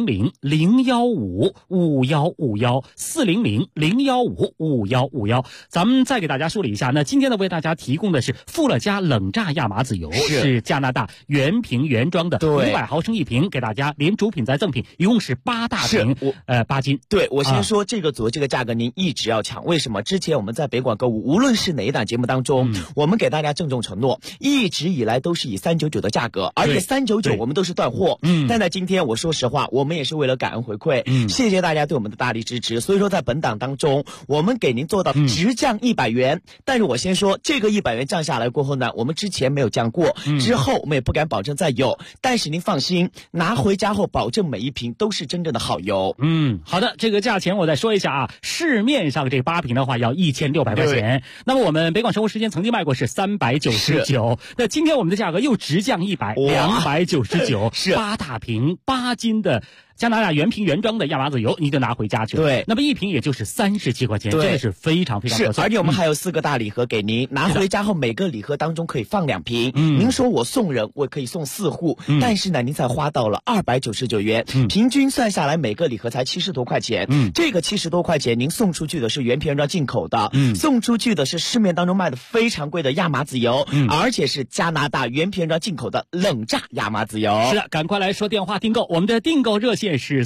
400-015-5151，400-015-5151。咱们再给大家梳理一下，那今天呢为大家提供的是富乐家冷榨亚麻籽油，是加拿大原瓶原装的，500毫升一瓶，给大家连主品再赠品，一共是8大瓶，8斤。 对，我先说这个组这个价格您一直要抢，为什么？之前我们在北广购物，无论是哪一档节目当中，我们给大家郑重承诺，一直以来都是以399的价格，而且399我们都是断货。但在今天，我说实话，我们也是为了感恩回馈，谢谢大家对我们的大力支持。所以说，在本档当中，我们给您做到直降100元。但是我先说，这个100元降下来过后呢，我们之前没有降过，之后我们也不敢保证再有。但是您放心，拿回家后保证每一瓶都是真正的好油。 好的，这个价钱我再说一下啊，市面上这8瓶的话要1600块钱，那么我们北广生活时间曾经卖过是399，那今天我们的价格又直降100，299，8大瓶8斤的加拿大原瓶原装的亚麻籽油，你就拿回家去了。 对， 那么一瓶也就是37块钱，真的是非常非常合算。 而且我们还有4个大礼盒给您，拿回家后每个礼盒当中可以放2瓶。您说我送人，我可以送4户，但是呢，您才花到了299元，平均算下来每个礼盒才70多块钱。这个70多块钱，您送出去的是原瓶原装进口的，送出去的是市面当中卖的非常贵的亚麻籽油，而且是加拿大原瓶原装进口的冷榨亚麻籽油。 是的，赶快来说电话订购，我们的订购热线是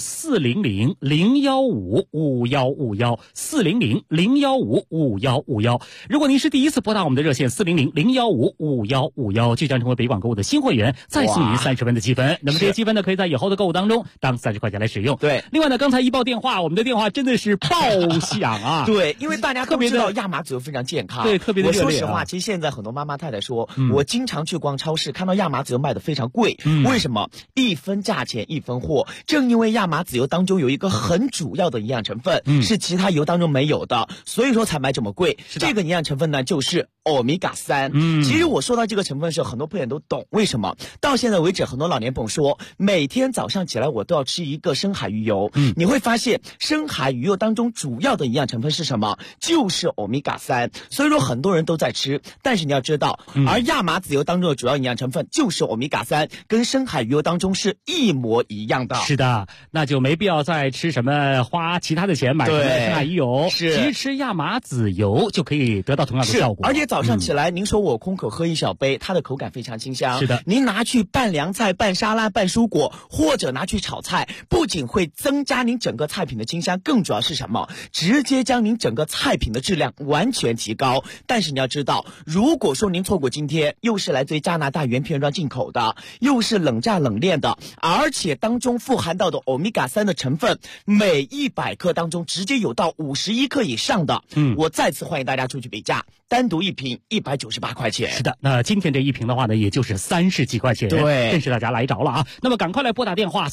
400-015-5151，400-015-5151。如果您是第一次拨打我们的热线400-015-5151，就将成为北广购物的新会员，再送您30分的积分。那么这些积分呢，可以在以后的购物当中当30块钱来使用。 对， 另外呢，刚才一报电话，我们的电话真的是爆响啊！ 对，因为大家都知道亚麻籽油非常健康， 对，特别的热烈。 我说实话，其实现在很多妈妈太太说，我经常去逛超市，看到亚麻籽油卖的非常贵，为什么？1分价钱1分货。正因为亚麻籽油当中有一个很主要的营养成分，是其他油当中没有的，所以说才卖这么贵。这个营养成分呢，就是欧米伽3。其实我说到这个成分的时候，很多朋友都懂为什么。到现在为止，很多老年朋友说，每天早上起来我都要吃一个深海鱼油。你会发现，深海鱼油当中主要的营养成分是什么？就是欧米伽3。所以说很多人都在吃，但是你要知道，而亚麻籽油当中的主要营养成分就是欧米伽3，跟深海鱼油当中是一模一样的。 是的，那就没必要再吃什么花其他的钱买什么深海鱼油， 是其实吃亚麻籽油就可以得到同样的效果。 而且早上起来，您说我空口喝一小杯，它的口感非常清香。 是的， 您拿去拌凉菜、拌沙拉、拌蔬果，或者拿去炒菜，不仅会增加您整个菜品的清香，更主要是什么？直接将您整个菜品的质量完全提高。但是你要知道，如果说您错过今天，又是来自于加拿大原瓶原装进口的，又是冷榨冷炼的，而且当中富含到的欧米伽3的成分，每100克当中直接有到51克以上的。我再次欢迎大家出去比价，单独一瓶198块钱。 是的，那今天这一瓶的话呢，也就是30几块钱， 对， 真是大家来着了啊！那么赶快来拨打电话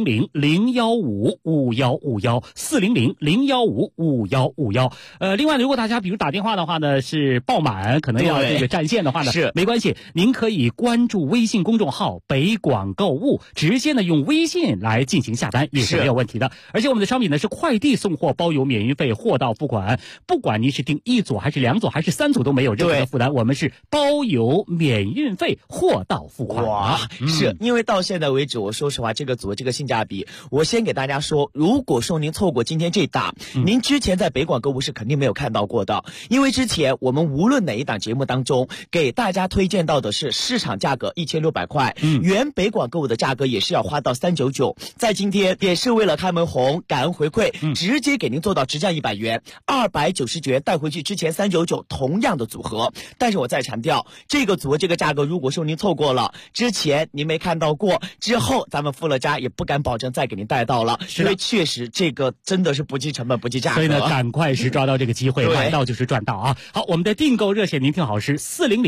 400-015-5151，400-015-5151。另外，如果大家比如打电话的话呢，是爆满，可能要这个占线的话呢， 是没关系，您可以关注微信公众号北广购物，直接呢用微信来进行下单也是没有问题的。而且我们的商品呢是快递送货，包邮免运费，货到付款，不管您是订1组还是2组还是3组都没有任何的负担，我们是包邮免运费，货到付款。 哇，是因为到现在为止，我说实话，这个组这个性价比，我先给大家说，如果说您错过今天这档，您之前在北广购物是肯定没有看到过的，因为之前我们无论哪一档节目当中给大家推荐到的是市场价格1600块，原北广购物的价格也是要花到399，在今天也是为了开门红，感恩回馈，直接给您做到直降100元，299元带回去之前399同样的组合。但是我再强调，这个组合这个价格，如果说您错过了，之前您没看到过，之后咱们付了家也不敢保证再给您带到了，因为确实这个真的是不计成本不计价格， 所以呢，赶快是抓到这个机会，买到就是赚到啊！好，我们的订购热线您听好是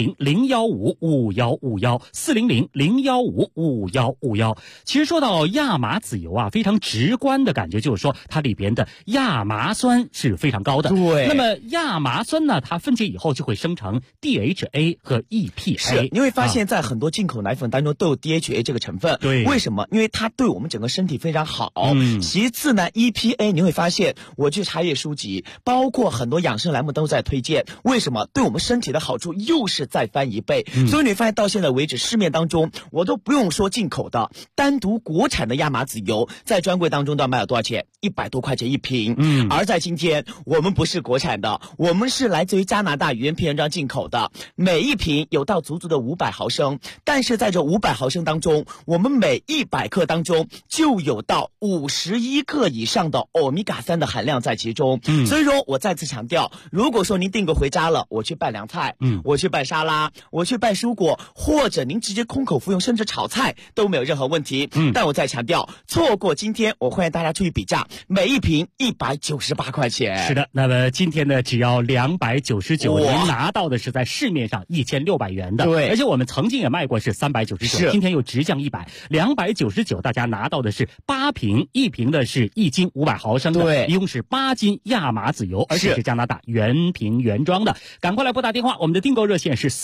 400-015-5151，400-015-5151。其实说到亚麻籽油啊，非常直观的感觉就是说，它里边的亚麻酸是非常高的。 对， 那么亚麻酸呢，它分解以后就会生成 DHA 和 EPA。 是，你会发现在很多进口奶粉当中都有 DHA 这个成分。 对， 为什么？因为它对我们整个身体非常好。其次呢 ，EPA 你会发现，我去查阅书籍，包括很多养生栏目都在推荐。为什么？对我们身体的好处又是再翻一倍。所以你发现到现在为止，市面当中我都不用说进口的，单独国产的亚麻籽油在专柜当中都要卖了多少钱？100多块钱一瓶。而在今天，我们不是国产的，我们是来自于加拿大原瓶原装进口的，每一瓶有到足足的500毫升，但是在这500毫升当中，我们每100克当中就有到51克以上的欧米伽3的含量在其中。所以说我再次强调，如果说您订购回家了，我去拌凉菜，我去拌沙拉，我去拌蔬果，或者您直接空口服用，甚至炒菜都没有任何问题。但我再强调，错过今天，我欢迎大家出去比价，每一瓶198块钱。 是的，那么今天呢，只要299，您拿拿到的是在市面上1600元的， 对， 而且我们曾经也卖过是399，今天又直降100，299，大家拿到的是8瓶，1瓶的是1斤500毫升的， 对， 一共是8斤亚麻籽油，而且是加拿大原瓶原装的。赶快来拨打电话，我们的订购热线是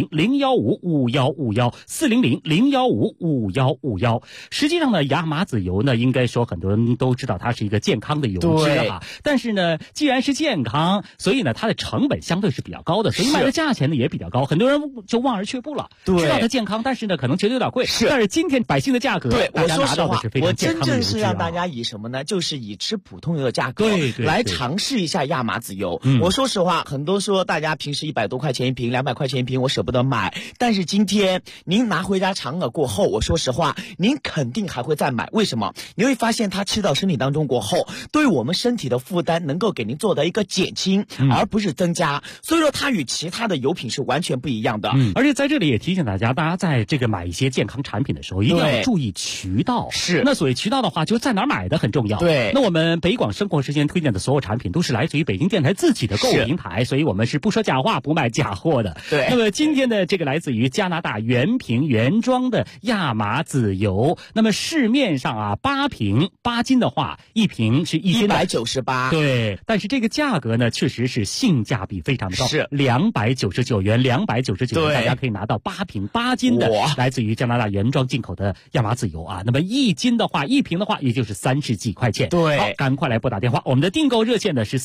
400-015-5151，400-015-5151。实际上呢，亚麻籽油呢，应该说很多人都知道它是一个健康的油脂哈，但是呢，既然是健康，所以呢，它的成本相对是比较高的，所以卖的价钱呢也比较高，很多人就望而却步了。知道它健康，但是呢，可能觉得有点贵。但是今天百姓的价格， 对， 大家拿到的是非常健康的油脂。 我真正是让大家以什么呢？就是以吃普通油的价格来尝试一下亚麻籽油。我说实话，很多说大家平时100多块钱一瓶，200块钱一瓶，我舍不得买。但是今天您拿回家尝了过后，我说实话，您肯定还会再买。为什么？你会发现它吃到身体当中过后，对我们身体的负担能够给您做到一个减轻，而不是增加。所以说它与其他的油品是完全不一样的。 而且在这里也提醒大家，大家在这个买一些健康产品的时候，一定要注意渠道。 是。 那所谓渠道的话，就在哪儿买的很重要。 对。 那我们北广生活时间推荐的所有产品都是来自于北京电台自己的购物平台，所以我们是不说假话，不卖假货的。 对。 那么今天的这个来自于加拿大原瓶原装的亚麻籽油，那么市面上啊8瓶8斤的话，一瓶是1斤 198。 对。但是这个价格呢，确实是性价比非常的高， 是 299元，299元，大家可以拿到8瓶8斤的来自于加拿大原装进口的亚麻籽油啊。那么1斤的话，1瓶的话，也就是30几块钱。 对。 好，赶快来拨打电话，我们的订购热线呢是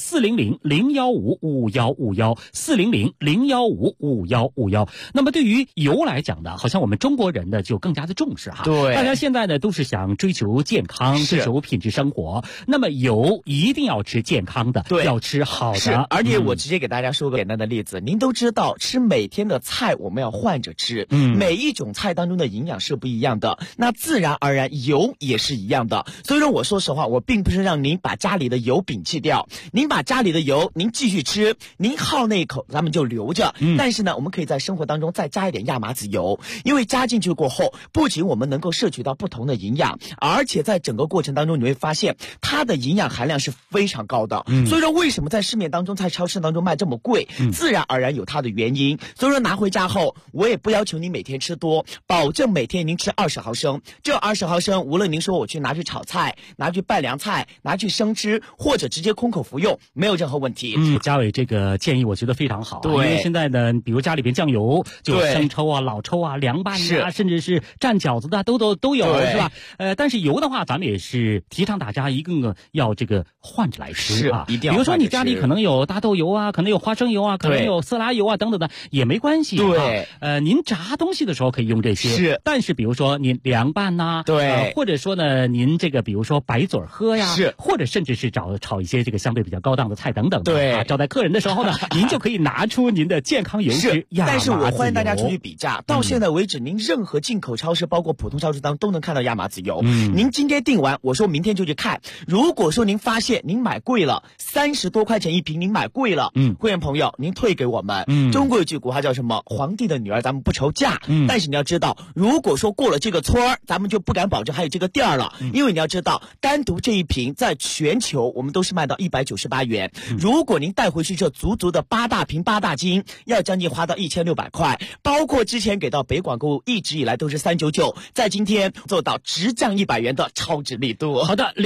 400-015-5151，400-015-5151。那么对于油来讲呢，好像我们中国人呢就更加的重视哈。 对。 大家现在呢都是想追求健康，追求品质生活。那么油一定要吃健康的，要吃好的。 是。而且我直接给大家说个简单的例子，您都知道吃每天的菜我们要换着吃，每一种菜当中的营养是不一样的，那自然而然油也是一样的。所以说我说实话，我并不是让您把家里的油摒弃掉，您把家里的油您继续吃，您好那一口咱们就留着。但是呢，我们可以在生活当中再加一点亚麻籽油，因为加进去过后，不仅我们能够摄取到不同的营养，而且在整个过程当中你会发现它的营养含量是非常高的。所以说为什么在市面当中在超市当中卖这么贵，自然而然有它的原因。所以说拿回家后，我也不要求您每天吃多，保证每天您吃20毫升。这20毫升，无论您说我去拿去炒菜，拿去拌凉菜，拿去生吃，或者直接空口服用，没有任何问题。 嘉伟这个建议我觉得非常好。 对。 因为现在呢，比如家里边酱油，就生抽啊、老抽啊、凉拌啊，甚至是蘸饺子的都有，是吧？但是油的话，咱们也是提倡大家一个要这个换着来吃啊。 一定要。 比如说你家里可能有大豆油啊，可能有花生油啊，可能有色拉油啊等等的，也没关系。 对。 您炸东西的时候可以用这些。 是。 但是比如说您凉拌呐， 对。 或者说呢，您这个比如说白嘴喝呀， 是。 或者甚至是炒一些这个相对比较高档的菜等等的。 对。 招待客人的时候呢，您就可以拿出您的健康油脂亚麻籽油。 但是我欢迎大家出去比价。到现在为止，您任何进口超市，包括普通超市当中都能看到亚麻籽油。您今天订完，我说明天就去看。如果说您发现您买贵了，30多块钱一瓶，您买贵了，会员朋友您退给我们。中国有句古话叫什么？皇帝的女儿咱们不愁嫁。但是你要知道，如果说过了这个村儿，咱们就不敢保证还有这个店了。因为你要知道，单独这一瓶在全球我们都是卖到198元。如果您带回去这足足的8大瓶8大斤，要将近花到1600块。包括之前给到北广购物一直以来都是399，在今天做到直降100元的超值力度。 好的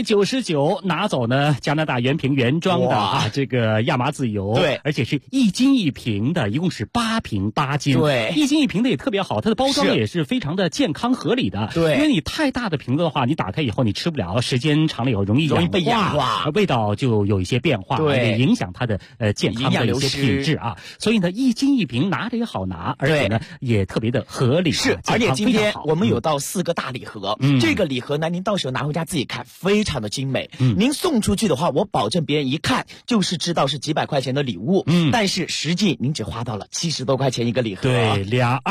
，299拿走呢，加拿大原瓶原装的这个亚麻籽油。 对。 而且是1斤1瓶的，一共是8瓶8斤。 对。 1斤1瓶的也特别好，它的包装也是非常的健康合理的。 对。 因为你太大的瓶子的话，你打开以后你吃不了，时间长了以后容易被氧化， 味道就有一些变化， 对， 影响它的健康的一些品质啊。所以呢，1斤1瓶拿着也好拿，而且呢也特别的合理。 是，而且今天我们有到4个大礼盒，这个礼盒呢，您到时候拿回家自己看，非常的精美。您送出去的话，我保证别人一看就是知道是几百块钱的礼物。但是实际您只花到了70多块钱一个礼盒。 对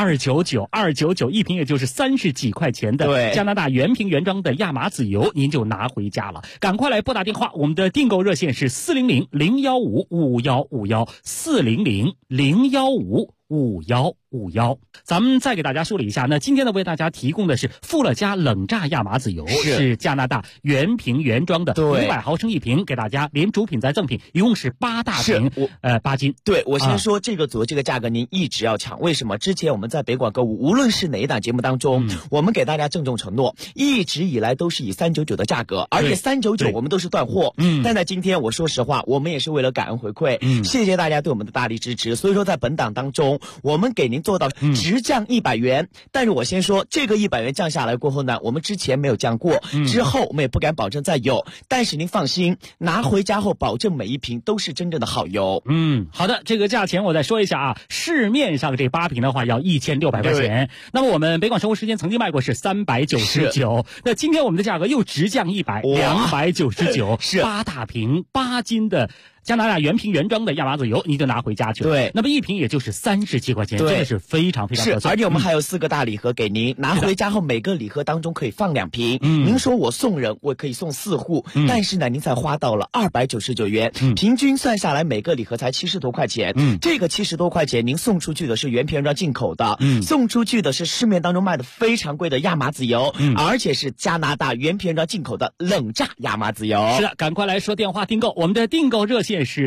，299一瓶，也就是30几块钱的加拿大原瓶原装的亚麻籽油，您就拿回家了。赶快来拨打电话，我们的订购热线是400-015-5151，400-015-5151。 5651。咱们再给大家梳理一下，那今天呢为大家提供的是富乐家冷榨亚麻籽油，是加拿大原瓶原装的500毫升一瓶，给大家连主品再赠品，一共是8大瓶，8斤。 对，我先说这个组这个价格您一直要抢，为什么？之前我们在北广购物，无论是哪一档节目当中，我们给大家郑重承诺，一直以来都是以399的价格，而且399我们都是断货。但在今天我说实话，我们也是为了感恩回馈，谢谢大家对我们的大力支持。所以说在本档当中，我们给您做到直降100元。但是我先说，这个100元降下来过后呢，我们之前没有降过，之后我们也不敢保证再有。但是您放心，拿回家后保证每一瓶都是真正的好油。 好的，这个价钱我再说一下啊，市面上这8瓶的话要1600块钱，那么我们北广生活时间曾经卖过是399，那今天我们的价格又直降100，299，是8大瓶8斤的加拿大原瓶原装的亚麻籽油，你就拿回家去了。 对， 那么一瓶也就是37块钱，真的是非常非常合算。 而且我们还有4个大礼盒给您，拿回家后每个礼盒当中可以放2瓶。您说我送人，我可以送4户，但是呢，您才花到了299元，平均算下来每个礼盒才70多块钱。这个70多块钱，您送出去的是原瓶原装进口的，送出去的是市面当中卖的非常贵的亚麻籽油，而且是加拿大原瓶原装进口的冷榨亚麻籽油。 是的，赶快来说电话订购，我们的订购热线是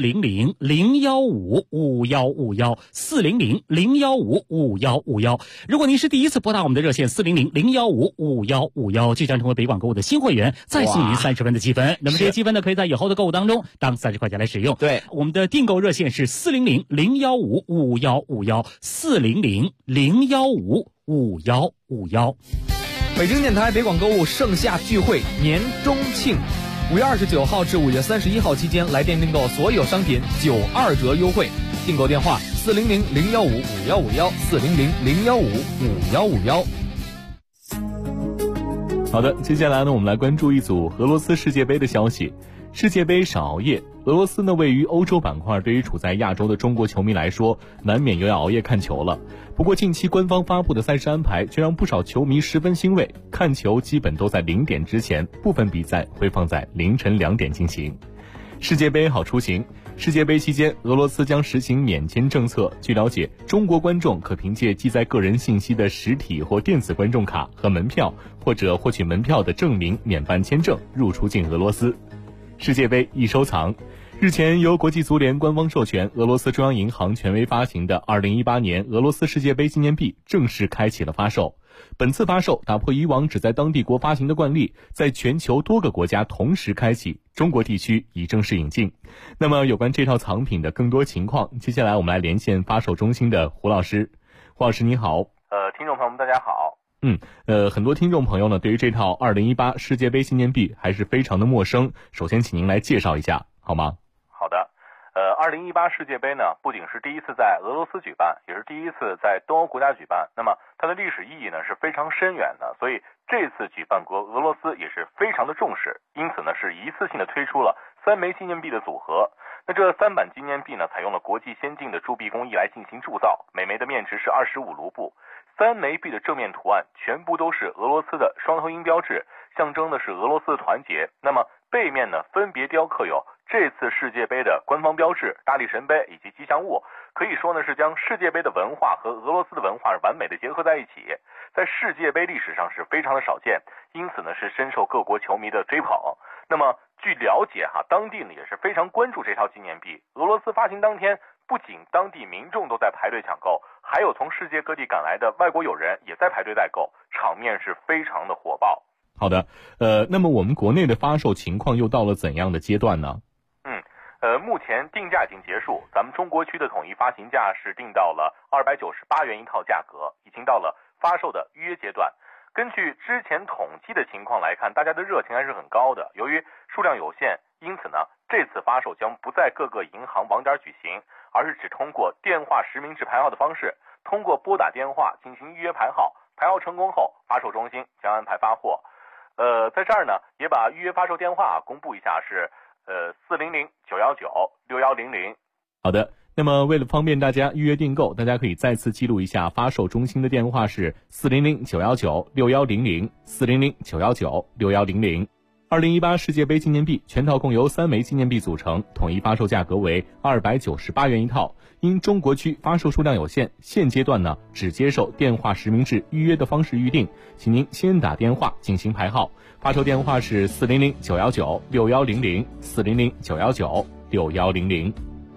400-015-5151，400-015-5151。如果您是第一次拨打我们的热线400-015-5151，就将成为北广购物的新会员，再送您30分的积分。那么这些积分呢，可以在以后的购物当中当30块钱来使用。 对， 我们的订购热线是400-015-5151，400-015-5151。 北京电台北广购物盛夏聚会年中庆，5月29号至5月31号期间，来电订购所有商品92折优惠。订购电话400-015-5151，400-015-5151。 好的，接下来呢，我们来关注一组俄罗斯世界杯的消息。世界杯少熬夜，俄罗斯呢位于欧洲板块，对于处在亚洲的中国球迷来说，难免又要熬夜看球了。不过近期官方发布的赛事安排却让不少球迷十分欣慰，看球基本都在0点之前，部分比赛会放在凌晨2点进行。世界杯好出行，世界杯期间，俄罗斯将实行免签政策。据了解，中国观众可凭借记载个人信息的实体或电子观众卡和门票，或者获取门票的证明免办签证入出境俄罗斯。世界杯易收藏，日前由国际足联官方授权，俄罗斯中央银行权威发行的2018年俄罗斯世界杯纪念币正式开启了发售。本次发售打破以往只在当地国发行的惯例，在全球多个国家同时开启，中国地区已正式引进。那么有关这套藏品的更多情况，接下来我们来连线发售中心的胡老师。胡老师你好。 听众朋友们大家好。 很多听众朋友呢对于这套2018世界杯纪念币还是非常的陌生，首先请您来介绍一下好吗？ 好的。2018世界杯呢，不仅是第一次在俄罗斯举办，也是第一次在东欧国家举办。那么它的历史意义呢是非常深远的，所以这次举办国俄罗斯也是非常的重视，因此呢是一次性的推出了3枚纪念币的组合。那这3版纪念币呢，采用了国际先进的铸币工艺来进行铸造，每枚的面值是25卢布。3枚币的正面图案全部都是俄罗斯的双头鹰标志，象征的是俄罗斯的团结。那么背面呢，分别雕刻有这次世界杯的官方标志、大力神杯以及吉祥物，可以说呢是将世界杯的文化和俄罗斯的文化完美的结合在一起，在世界杯历史上是非常的少见，因此呢是深受各国球迷的追捧。那么据了解当地呢也是非常关注这套纪念币。俄罗斯发行当天，不仅当地民众都在排队抢购，还有从世界各地赶来的外国友人也在排队代购，场面是非常的火爆。 好的，那么我们国内的发售情况又到了怎样的阶段呢？ 目前定价已经结束，咱们中国区的统一发行价是定到了298元一套价格，已经到了发售的预约阶段。根据之前统计的情况来看，大家的热情还是很高的。由于数量有限，因此呢，这次发售将不在各个银行网点举行，而是只通过电话实名制排号的方式，通过拨打电话进行预约排号，排号成功后，发售中心将安排发货。在这儿呢，也把预约发售电话公布一下，是400-919-6100。 好的，那么为了方便大家预约订购，大家可以再次记录一下发售中心的电话是400-919-6100，400-919-6100。 2018世界杯纪念币全套共由3枚纪念币组成，统一发售价格为298元一套。因中国区发售数量有限，现阶段呢只接受电话实名制预约的方式预定，请您先打电话进行排号。发售电话是400-919-6100 400-919-6100。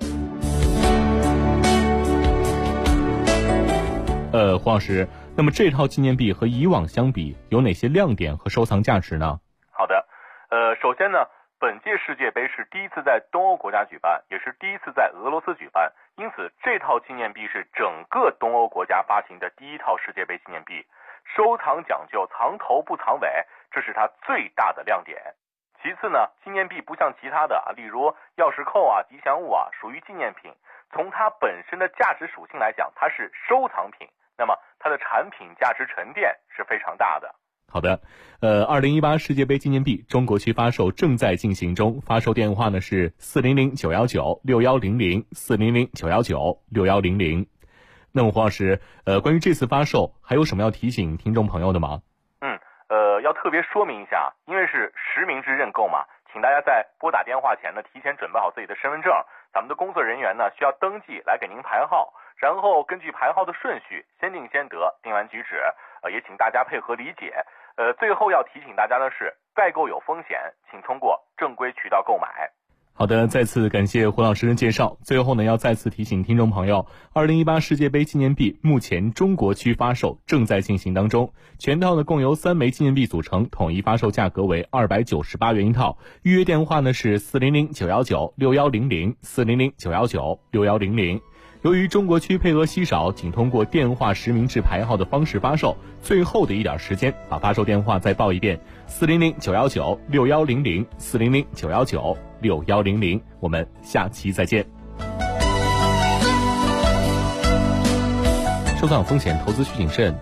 黄老师，那么这套纪念币和以往相比有哪些亮点和收藏价值呢？ 好的，首先呢，本届世界杯是第一次在东欧国家举办，也是第一次在俄罗斯举办，因此这套纪念币是整个东欧国家发行的第一套世界杯纪念币。收藏讲究藏头不藏尾，这是它最大的亮点。其次呢，纪念币不像其他的例如钥匙扣吉祥物属于纪念品，从它本身的价值属性来讲，它是收藏品，那么它的产品价值沉淀是非常大的。 好的，2018世界杯纪念币中国区发售正在进行中，发售电话呢是400-919-6100 400-919-6100。那么黄老师，关于这次发售还有什么要提醒听众朋友的吗？ 要特别说明一下，因为是实名制认购嘛，请大家在拨打电话前呢，提前准备好自己的身份证，咱们的工作人员呢需要登记来给您排号，然后根据排号的顺序，先定先得，定完举止，也请大家配合理解。最后要提醒大家的是，代购有风险，请通过正规渠道购买。 好的，再次感谢胡老师的介绍。最后呢，要再次提醒听众朋友，2018世界杯纪念币目前中国区发售正在进行当中，全套呢共由3枚纪念币组成，统一发售价格为298元一套。预约电话呢是400-919-6100 400-919-6100。由于中国区配额稀少，仅通过电话实名制排号的方式发售，最后的一点时间，把发售电话再报一遍：400-919-6100 400-919-6100。我们下期再见。收藏风险，投资需谨慎。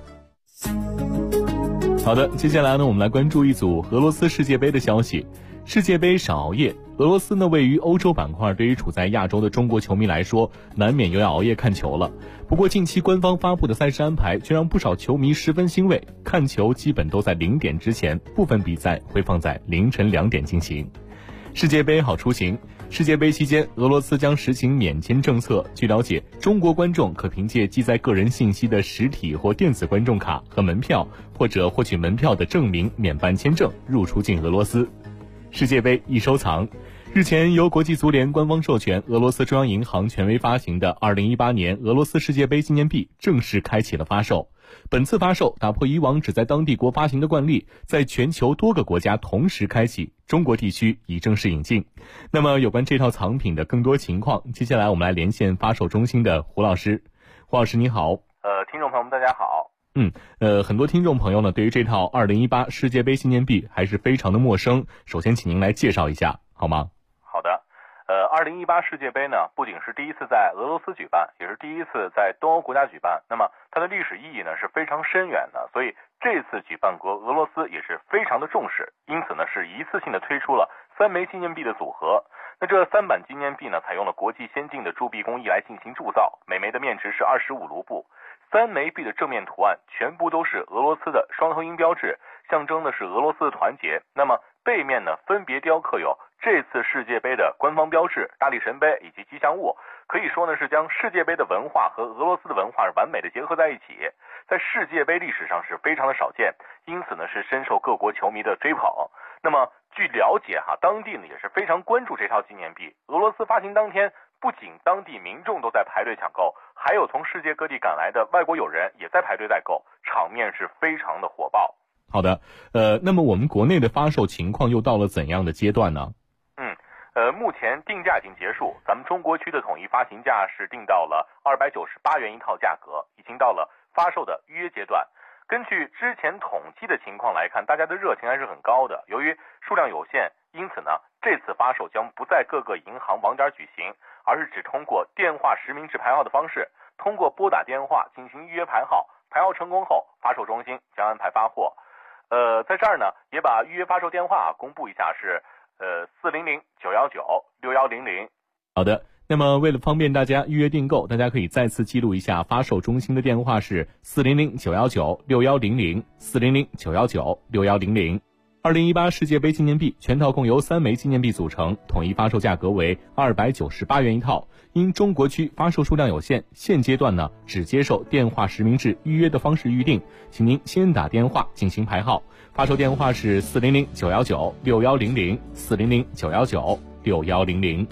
好的，接下来呢，我们来关注一组俄罗斯世界杯的消息。世界杯少熬夜，俄罗斯呢位于欧洲板块，对于处在亚洲的中国球迷来说，难免又要熬夜看球了。不过近期官方发布的赛事安排却让不少球迷十分欣慰，看球基本都在0点之前，部分比赛会放在凌晨2点进行。世界杯好出行。世界杯期间，俄罗斯将实行免签政策。据了解，中国观众可凭借记载个人信息的实体或电子观众卡和门票，或者获取门票的证明免办签证入出境俄罗斯。世界杯易收藏。日前，由国际足联官方授权，俄罗斯中央银行权威发行的2018年俄罗斯世界杯纪念币正式开启了发售。本次发售打破以往只在当地国发行的惯例，在全球多个国家同时开启，中国地区已正式引进。那么有关这套藏品的更多情况，接下来我们来连线发售中心的胡老师。胡老师你好。 听众朋友们大家好。 很多听众朋友呢对于这套2018世界杯纪念币还是非常的陌生，首先请您来介绍一下好吗？ 好的。2018世界杯呢，不仅是第一次在俄罗斯举办，也是第一次在东欧国家举办。那么它的历史意义呢是非常深远的，所以这次举办国俄罗斯也是非常的重视，因此呢是一次性的推出了3枚纪念币的组合。那这3版纪念币呢，采用了国际先进的铸币工艺来进行铸造，每枚的面值是25卢布。3枚币的正面图案全部都是俄罗斯的双头鹰标志，象征的是俄罗斯的团结。那么背面呢，分别雕刻有这次世界杯的官方标志、大力神杯以及吉祥物，可以说呢是将世界杯的文化和俄罗斯的文化完美的结合在一起，在世界杯历史上是非常的少见，因此呢是深受各国球迷的追捧。那么据了解当地呢也是非常关注这套纪念币。俄罗斯发行当天，不仅当地民众都在排队抢购，还有从世界各地赶来的外国友人也在排队代购，场面是非常的火爆。 好的，那么我们国内的发售情况又到了怎样的阶段呢？ 目前定价已经结束，咱们中国区的统一发行价是定到了298元一套价格，已经到了发售的预约阶段。根据之前统计的情况来看，大家的热情还是很高的。由于数量有限，因此呢，这次发售将不在各个银行网点举行，而是只通过电话实名制排号的方式，通过拨打电话进行预约排号，排号成功后，发售中心将安排发货。在这儿呢，也把预约发售电话公布一下，是400-919-6100。 好的，那么为了方便大家预约订购，大家可以再次记录一下发售中心的电话是400-919-6100 400-919-6100。 2018世界杯纪念币全套共由3枚纪念币组成，统一发售价格为298元一套。因中国区发售数量有限，现阶段呢只接受电话实名制预约的方式预定，请您先打电话进行排号。发售电话是400-919-6100 400-919-6100。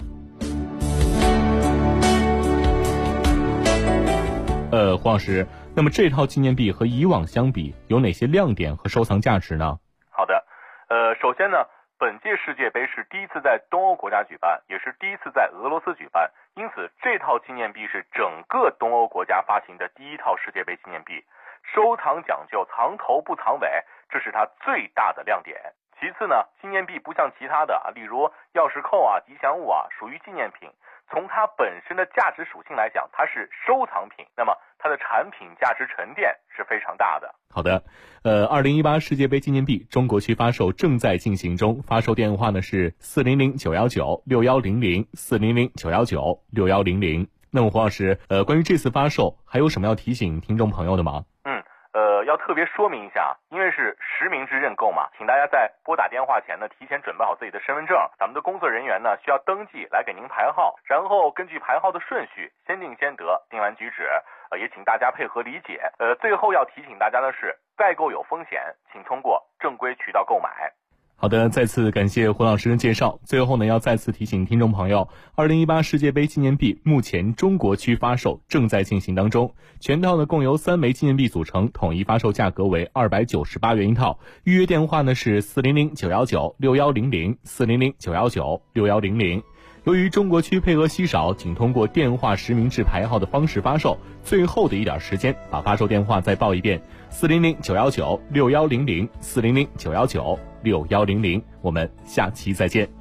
黄老师，那么这套纪念币和以往相比有哪些亮点和收藏价值呢？ 好的，首先呢，本届世界杯是第一次在东欧国家举办，也是第一次在俄罗斯举办，因此这套纪念币是整个东欧国家发行的第一套世界杯纪念币，收藏讲究藏头不藏尾，这是它最大的亮点。其次呢，纪念币不像其他的例如钥匙扣吉祥物属于纪念品，从它本身的价值属性来讲，它是收藏品，那么它的产品价值沉淀是非常大的。 好的，2018世界杯纪念币中国区发售正在进行中，发售电话呢是400-919-6100 400-919-6100。那么黄老师，关于这次发售还有什么要提醒听众朋友的吗？ 要特别说明一下，因为是实名制认购嘛，请大家在拨打电话前呢，提前准备好自己的身份证，咱们的工作人员呢需要登记来给您排号，然后根据排号的顺序，先定先得，定完举止，也请大家配合理解。最后要提醒大家的是，代购有风险，请通过正规渠道购买。 好的，再次感谢胡老师的介绍。最后呢，要再次提醒听众朋友，2018世界杯纪念币目前中国区发售正在进行当中，全套呢共由3枚纪念币组成，统一发售价格为298元一套。预约电话呢是400-919-6100 400-919-6100。由于中国区配额稀少，仅通过电话实名制排号的方式发售，最后的一点时间，把发售电话再报一遍：400-919-6100 400-919-6100。我们下期再见。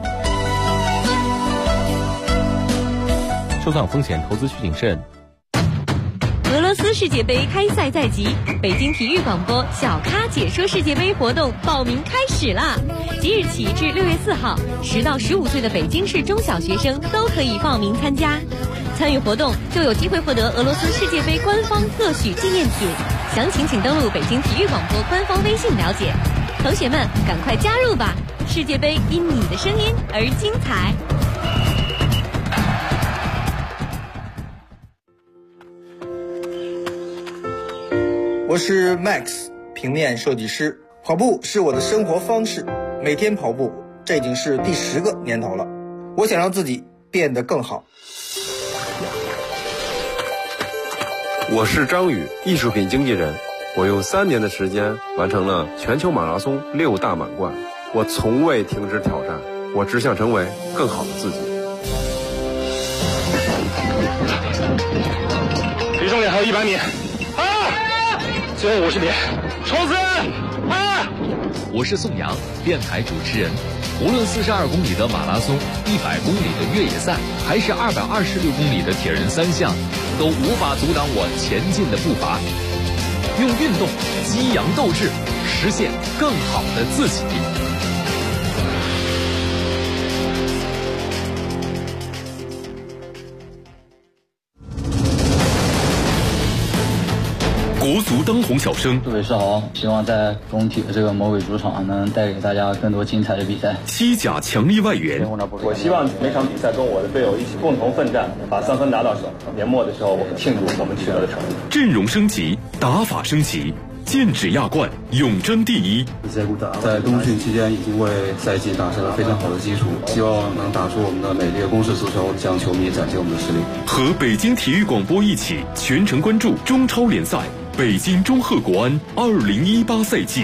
收藏风险，投资需谨慎。 俄罗斯世界杯开赛在即，北京体育广播小咖解说世界杯活动报名开始啦！即日起至6月4号，10到15岁的北京市中小学生都可以报名参加。参与活动就有机会获得俄罗斯世界杯官方特许纪念品，详情请登录北京体育广播官方微信了解。同学们，赶快加入吧！世界杯因你的声音而精彩。 我是 Max， 平面设计师。跑步是我的生活方式，每天跑步，这已经是第10个年头了。我想让自己变得更好。 我是张宇，艺术品经纪人。我用3年的时间完成了全球马拉松6大满贯。我从未停止挑战，我只想成为更好的自己。 离终点还有100米。最后50米，冲刺！ 我是宋阳，电台主持人。无论42公里的马拉松、100公里的越野赛，还是226公里的铁人3项，都无法阻挡我前进的步伐。用运动激扬斗志，实现更好的自己。 国足当红小生， 各位是好，希望在工体的这个魔鬼主场能带给大家更多精彩的比赛。 西甲强力外援， 我希望每场比赛跟我的队友一起共同奋战，把3分拿到手。年末的时候，我们庆祝我们取得的成绩。 阵容升级，打法升级，剑指亚冠，永争第一。 在冬训期间已经为赛季打下了非常好的基础，希望能打出我们的美丽攻势足球，向球迷展现我们的实力。 和北京体育广播一起全程关注中超联赛。北京中赫国安2018赛季。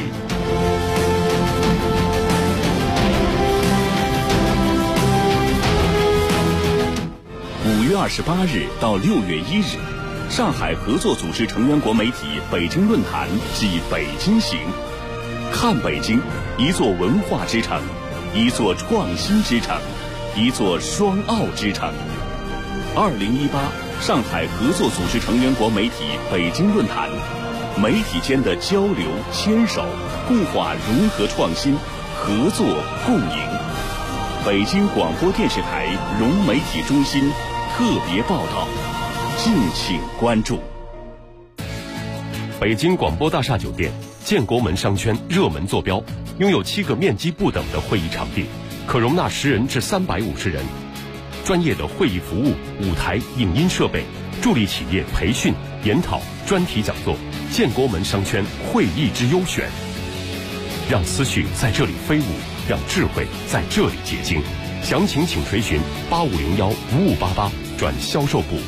5月28日到6月1日，上海合作组织成员国媒体北京论坛暨北京行，看北京，一座文化之城，一座创新之城，一座双奥之城。2018上海合作组织成员国媒体北京论坛，媒体间的交流牵手，固化融合创新，合作共赢。北京广播电视台融媒体中心特别报道，敬请关注。 北京广播大厦酒店建国门商圈热门坐标，拥有7个面积不等的会议场地，可容纳10人至350人。专业的会议服务、舞台、影音设备，助力企业培训、研讨、专题讲座。建国门商圈会议之优选，让思绪在这里飞舞，让智慧在这里结晶。详情请垂询8501-5588转销售部。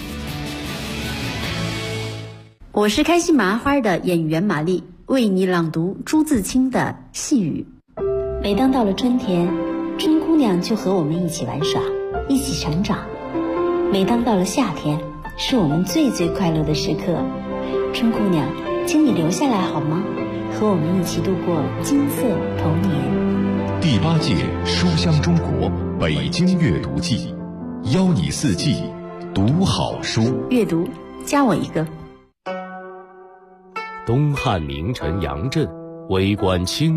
我是开心麻花的演员玛丽，为你朗读朱自清的细雨。 每当到了春天，春姑娘就和我们一起玩耍，一起成长。每当到了夏天，是我们最快乐的时刻。春姑娘，请你留下来好吗？和我们一起度过金色童年。 第8届书香中国北京阅读季，邀你4季读好书。 阅读，加我一个。 东汉名臣杨震，为官清